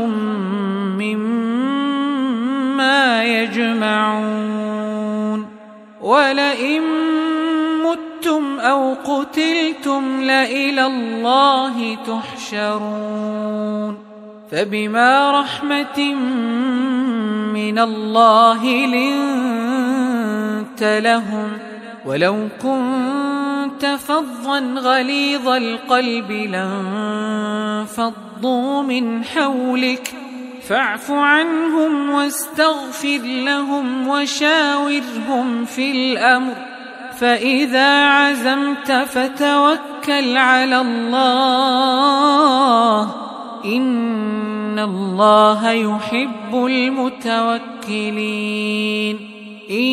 مما يجمعون ولئن متم أو قتلتم لإلى الله تحشرون فبما رحمة من الله لنت لهم ولو كنت فظا غليظ القلب لانفضوا من حولك فاعف عنهم واستغفر لهم وشاورهم في الأمر فإذا عزمت فتوكل على الله إن الله يحب المتوكلين إن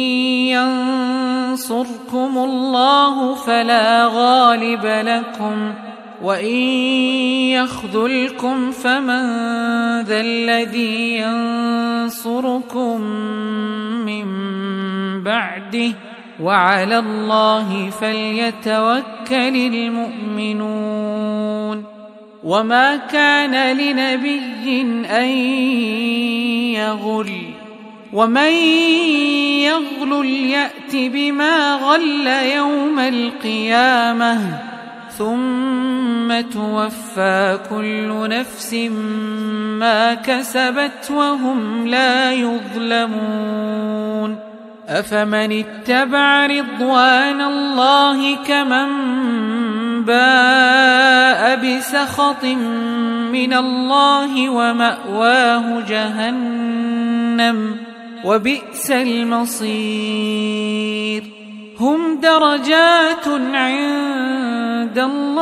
ينصركم الله فلا غالب لكم وإن يخذلكم فمن ذا الذي ينصركم من بعده وعلى الله فليتوكل المؤمنون وما كان لنبي أن يغل ومن يغل يأت بما غل يوم القيامة ثم توفى كل نفس ما كسبت وهم لا يظلمون أفمن اتبع رضوان الله كمن باء بسخط من الله ومأواه جهنم وبئس المصير هم درجات عند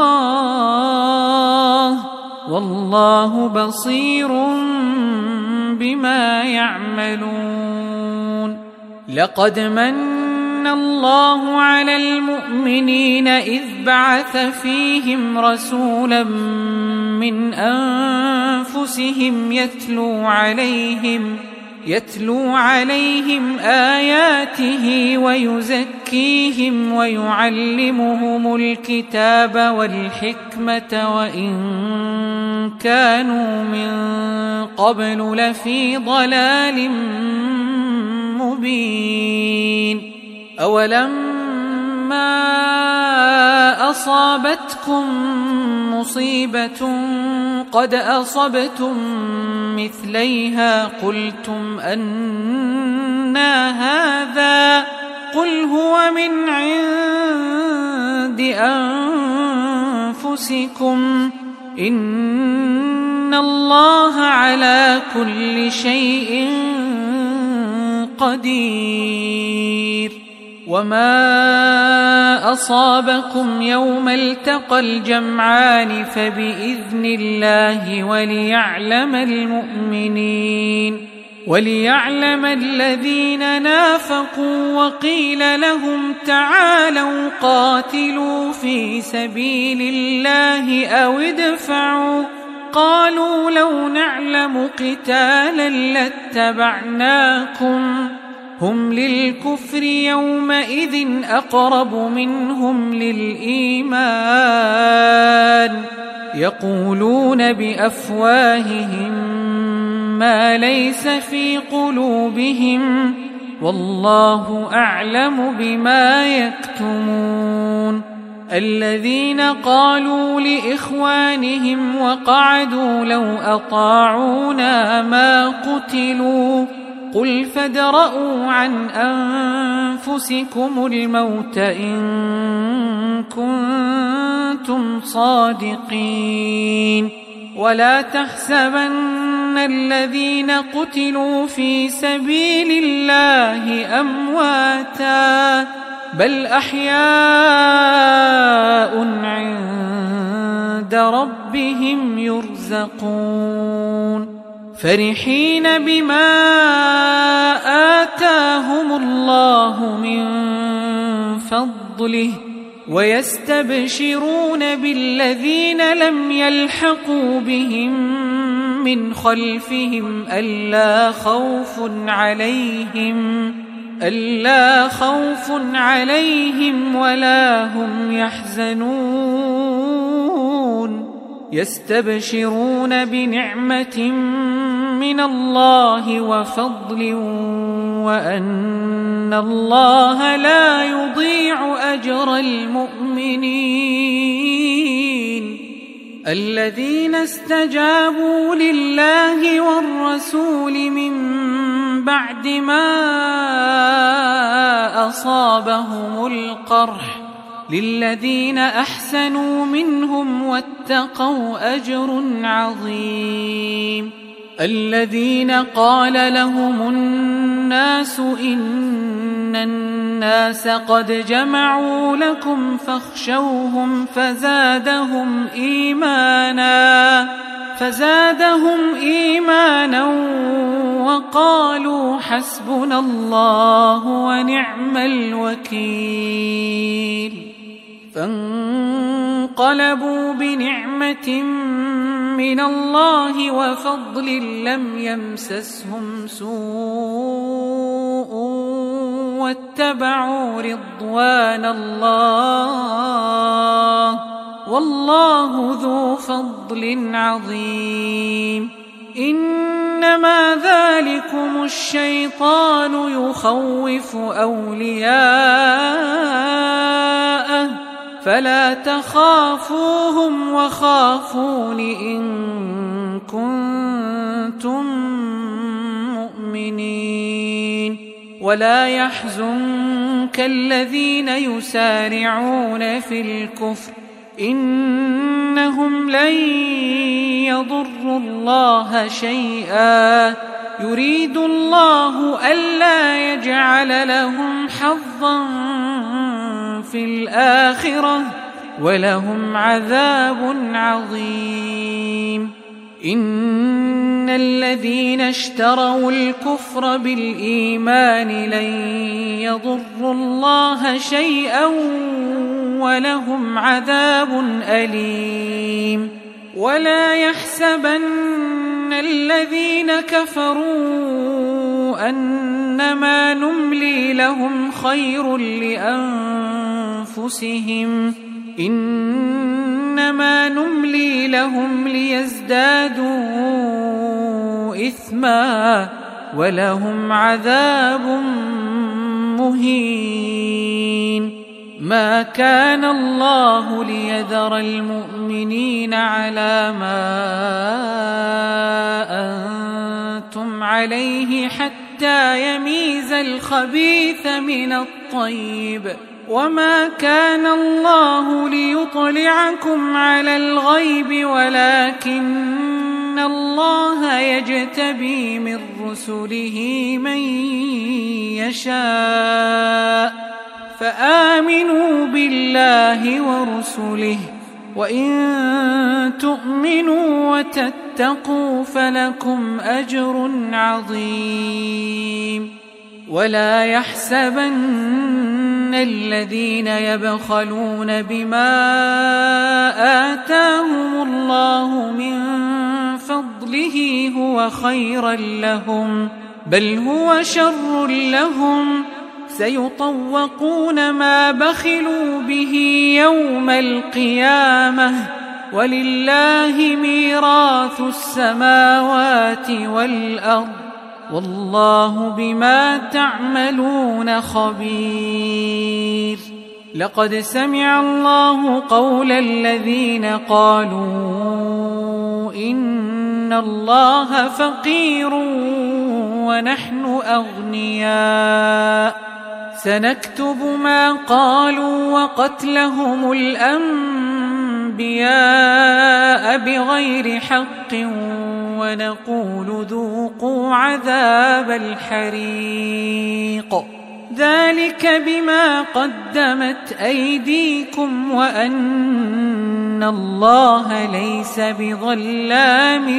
الله والله بصير بما يعملون لقد من الله على المؤمنين إذ بعث فيهم رسولا من أنفسهم يتلو عليهم آياته ويزكيهم ويعلمهم الكتاب والحكمة وإن كانوا من قبل لفي ضلال مبين أولما أصابتكم مصيبة قد أصبتم مثليها قلتم أنى هذا قل هو من عند أنفسكم إن الله على كل شيء قدير. وما أصابكم يوم التقى الجمعان فبإذن الله وليعلم الذين نافقوا وقيل لهم تعالوا قاتلوا في سبيل الله أو ادفعوا قالوا لو نعلم قتالا لاتبعناكم هم للكفر يومئذ أقرب منهم للإيمان يقولون بأفواههم ما ليس في قلوبهم والله أعلم بما يكتمون. الذين قالوا لإخوانهم وقعدوا لو أطاعونا ما قتلوا قل فادرءوا عن أنفسكم الموت إن كنتم صادقين. ولا تحسبن الذين قتلوا في سبيل الله أمواتا بل أحياء عند ربهم يرزقون فرحين بما آتاهم الله من فضله ويستبشرون بالذين لم يلحقوا بهم من خلفهم ألا خوف عليهم ولا هم يحزنون يستبشرون بنعمة من الله وفضل وأن الله لا يضيع أجر المؤمنين. الذين استجابوا لله والرسول من بعد ما أصابهم القرح للذين أحسنوا منهم واتقوا أجر عظيم. الذين قال لهم الناس إن الناس قد جمعوا لكم فاخشوهم فزادهم إيمانا وقالوا حسبنا الله ونعم الوكيل. فانقلبوا بنعمة من الله وفضل لم يمسسهم سوء واتبعوا رضوان الله والله ذو فضل عظيم. إنما ذلكم الشيطان يخوف أولياءه فلا تخافوهم وخافون إن كنتم مؤمنين. ولا يحزنك الذين يسارعون في الكفر إنهم لن يضروا الله شيئا يريد الله ألا يجعل لهم حظا في الآخرة ولهم عذاب عظيم. إن الذين اشتروا الكفر بالإيمان لن يضروا الله شيئا ولهم عذاب أليم. ولا يحسبن الذين كفروا أنما نملي لهم خير لأنفسهم إنما نملي لهم ليزدادوا إثما ولهم عذاب مهين. ما كان الله ليذر المؤمنين على ما أنتم عليه حتى يميز الخبيث من الطيب، وما كان الله ليطلعكم على الغيب ولكن الله يجتبي من رسله من يشاء، فآمنوا بالله ورسله، وإن تؤمنوا وتتقوا فلكم أجر عظيم. ولا يحسبن الذين يبخلون بما آتاهم الله من فضله هو خيرا لهم، بل هو شر لهم، سيطوقون ما بخلوا به يوم القيامة، ولله ميراث السماوات والأرض، والله بما تعملون خبير. لقد سمع الله قول الذين قالوا إن الله فقير ونحن أغنياء، سنكتب ما قالوا وقتلهم الأنبياء بغير حق، ونقول ذوقوا عذاب الحريق، ذلك بما قدمت أيديكم وأن الله ليس بظلام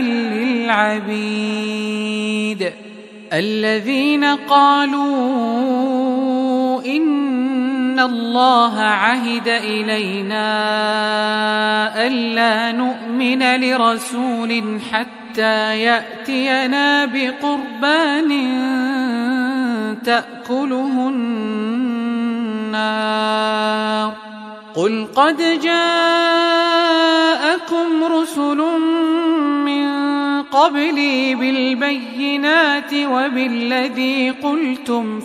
للعبيد. الذين قالوا إن الله عهد إلينا ألا نؤمن لرسول حتى يأتينا بقربان تأكله النار، قل قد جاءكم رسل من قبلي بالبينات وبالذي قلتم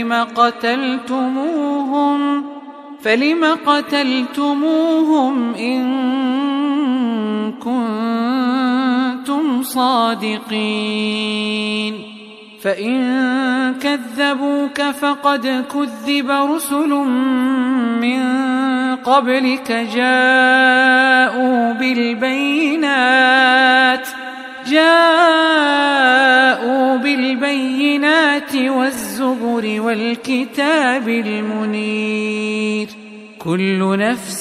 فلم قتلتموهم إن كنتم صادقين، فإن كذبوك فقد كذب رسل من قبلك جاءوا بالبينات والزبر والكتاب المنير، كل نفس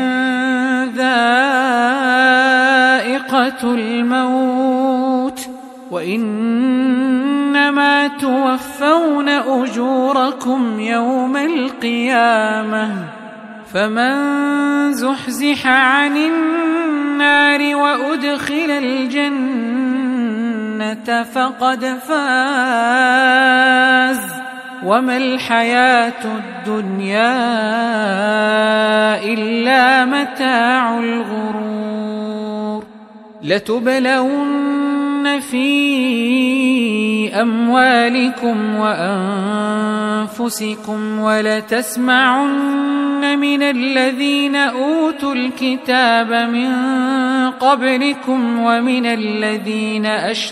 ذائقة الموت، وإنما توفون أجوركم يوم القيامة، فمن زحزح عن النار وأدخل الجنة فقد فاز، وما الحياة الدنيا إلا متاع الغرور. لتبلون في أموالكم وأنفسكم ولتسمعن من الذين أوتوا الكتاب من قبلكم ومن الذين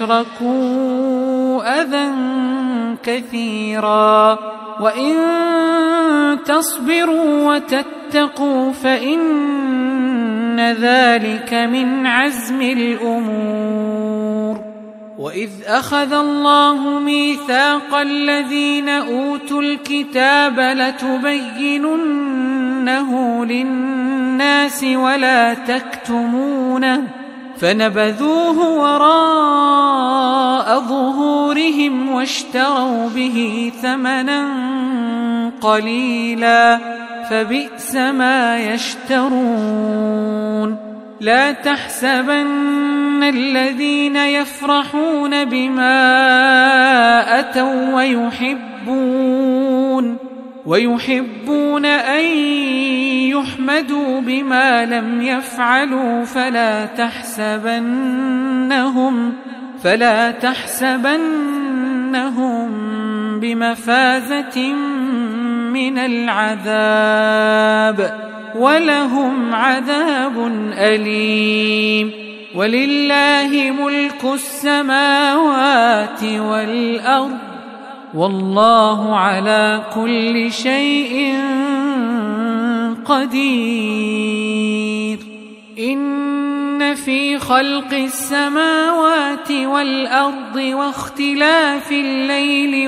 أشركوا أذى كثيرا، وإن تصبروا وتتقوا فإن ذلك من عزم الأمور. وإذ أخذ الله ميثاق الذين أوتوا الكتاب لتبيننه للناس ولا تكتمونه، فنبذوه وراء ظهورهم واشتروا به ثمنا قليلا، فبئس ما يشترون. لا تحسبن الذين يفرحون بما أتوا ويحبون أن يحمدوا بما لم يفعلوا فلا تحسبنهم بمفازة من العذاب ولهم عذاب أليم. ولله ملك السماوات والأرض والله على كل شيء قدير. إن في خلق السماوات والأرض واختلاف الليل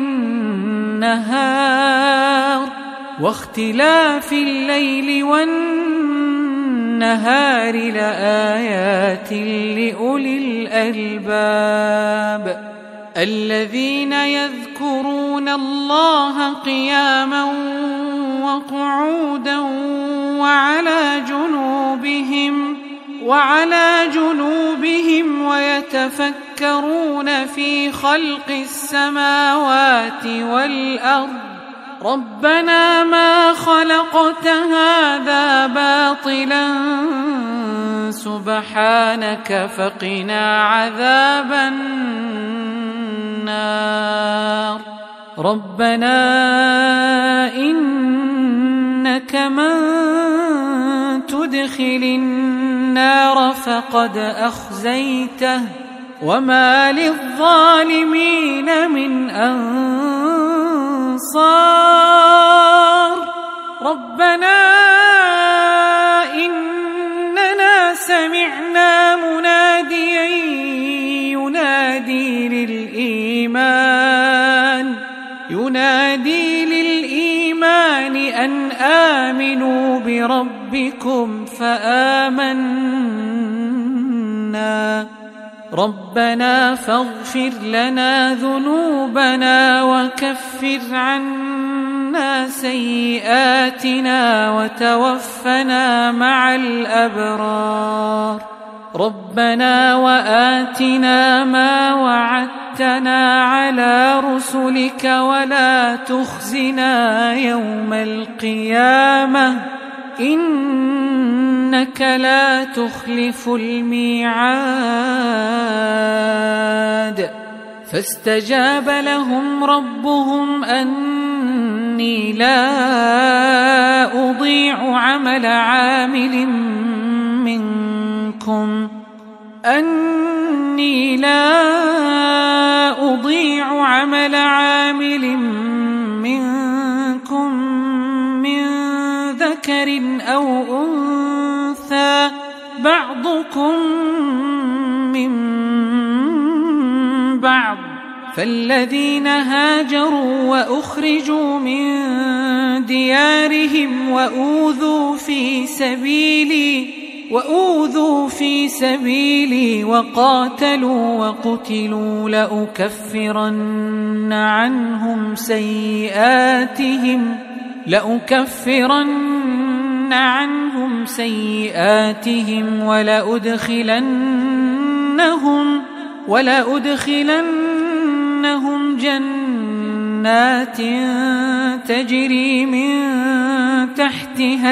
والنهار لآيات لأولي الألباب الذين يذكرون الله قياما وقعودا وعلى جنوبهم ويتفكرون في خلق السماوات والأرض ربنا ما خلقت هذا باطلا سبحانك فقنا عذاب النار. ربنا إنك من تدخل النار فقد أخزيته وما للظالمين من أنصار. ربنا إننا سمعنا مناديا ينادي للإيمان أن آمنوا بربكم فآمنا. ربنا فاغفر لنا ذنوبنا وكفر عنا سيئاتنا وتوفنا مع الأبرار. ربنا وآتنا ما وعدتنا على رسلك ولا تخزنا يوم القيامة إنك لا تخلف الميعاد. فاستجاب لهم ربهم أني لا أضيع عمل عامل منكم من ذكر أو أنثى بعضكم من بعض. فالذين هاجروا وأخرجوا من ديارهم وأوذوا في سبيلي وقاتلوا وقتلوا لأكفرن عنهم سيئاتهم ولأدخلنهم جنات تجري من تحتها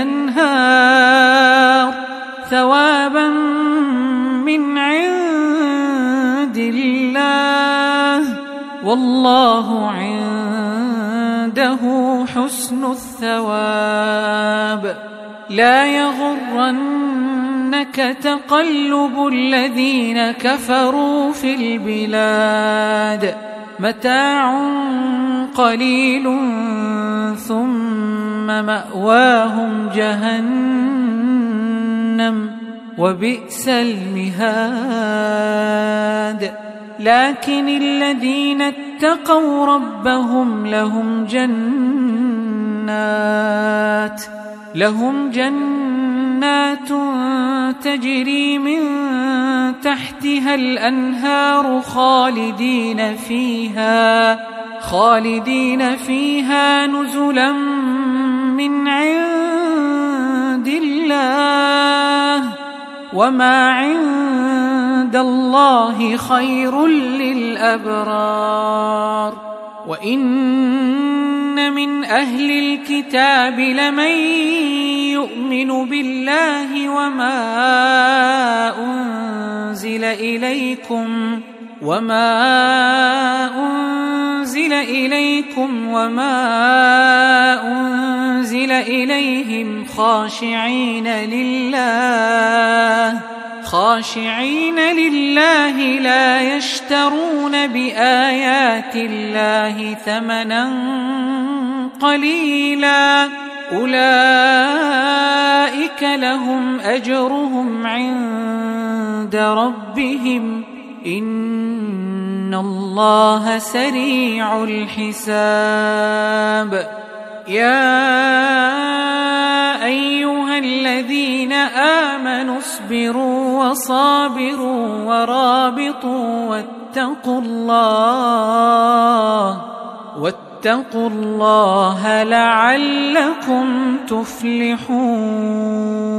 الأنهار ثوابا من عند الله والله عنده حسن الثواب. لا يغرنك تقلب الذين كفروا في البلاد متاع قليل ثم مأواهم جهنم وبئس المهاد. لكن الذين اتقوا ربهم لهم جنات تجري من تحتها الأنهار خالدين فيها نزلا من عند الله وما عند الله خير للأبرار. وإن من أهل الكتاب لمن يؤمن بالله وما أنزل أنزل إليكم وما أنزل إليهم خاشعين لله لا يشترون بآيات الله ثمنا قليلا أولئك لهم أجرهم عند ربهم إن الله سريع الحساب يا أيها الذين آمنوا اصبروا وصابروا ورابطوا واتقوا الله لعلكم تفلحون.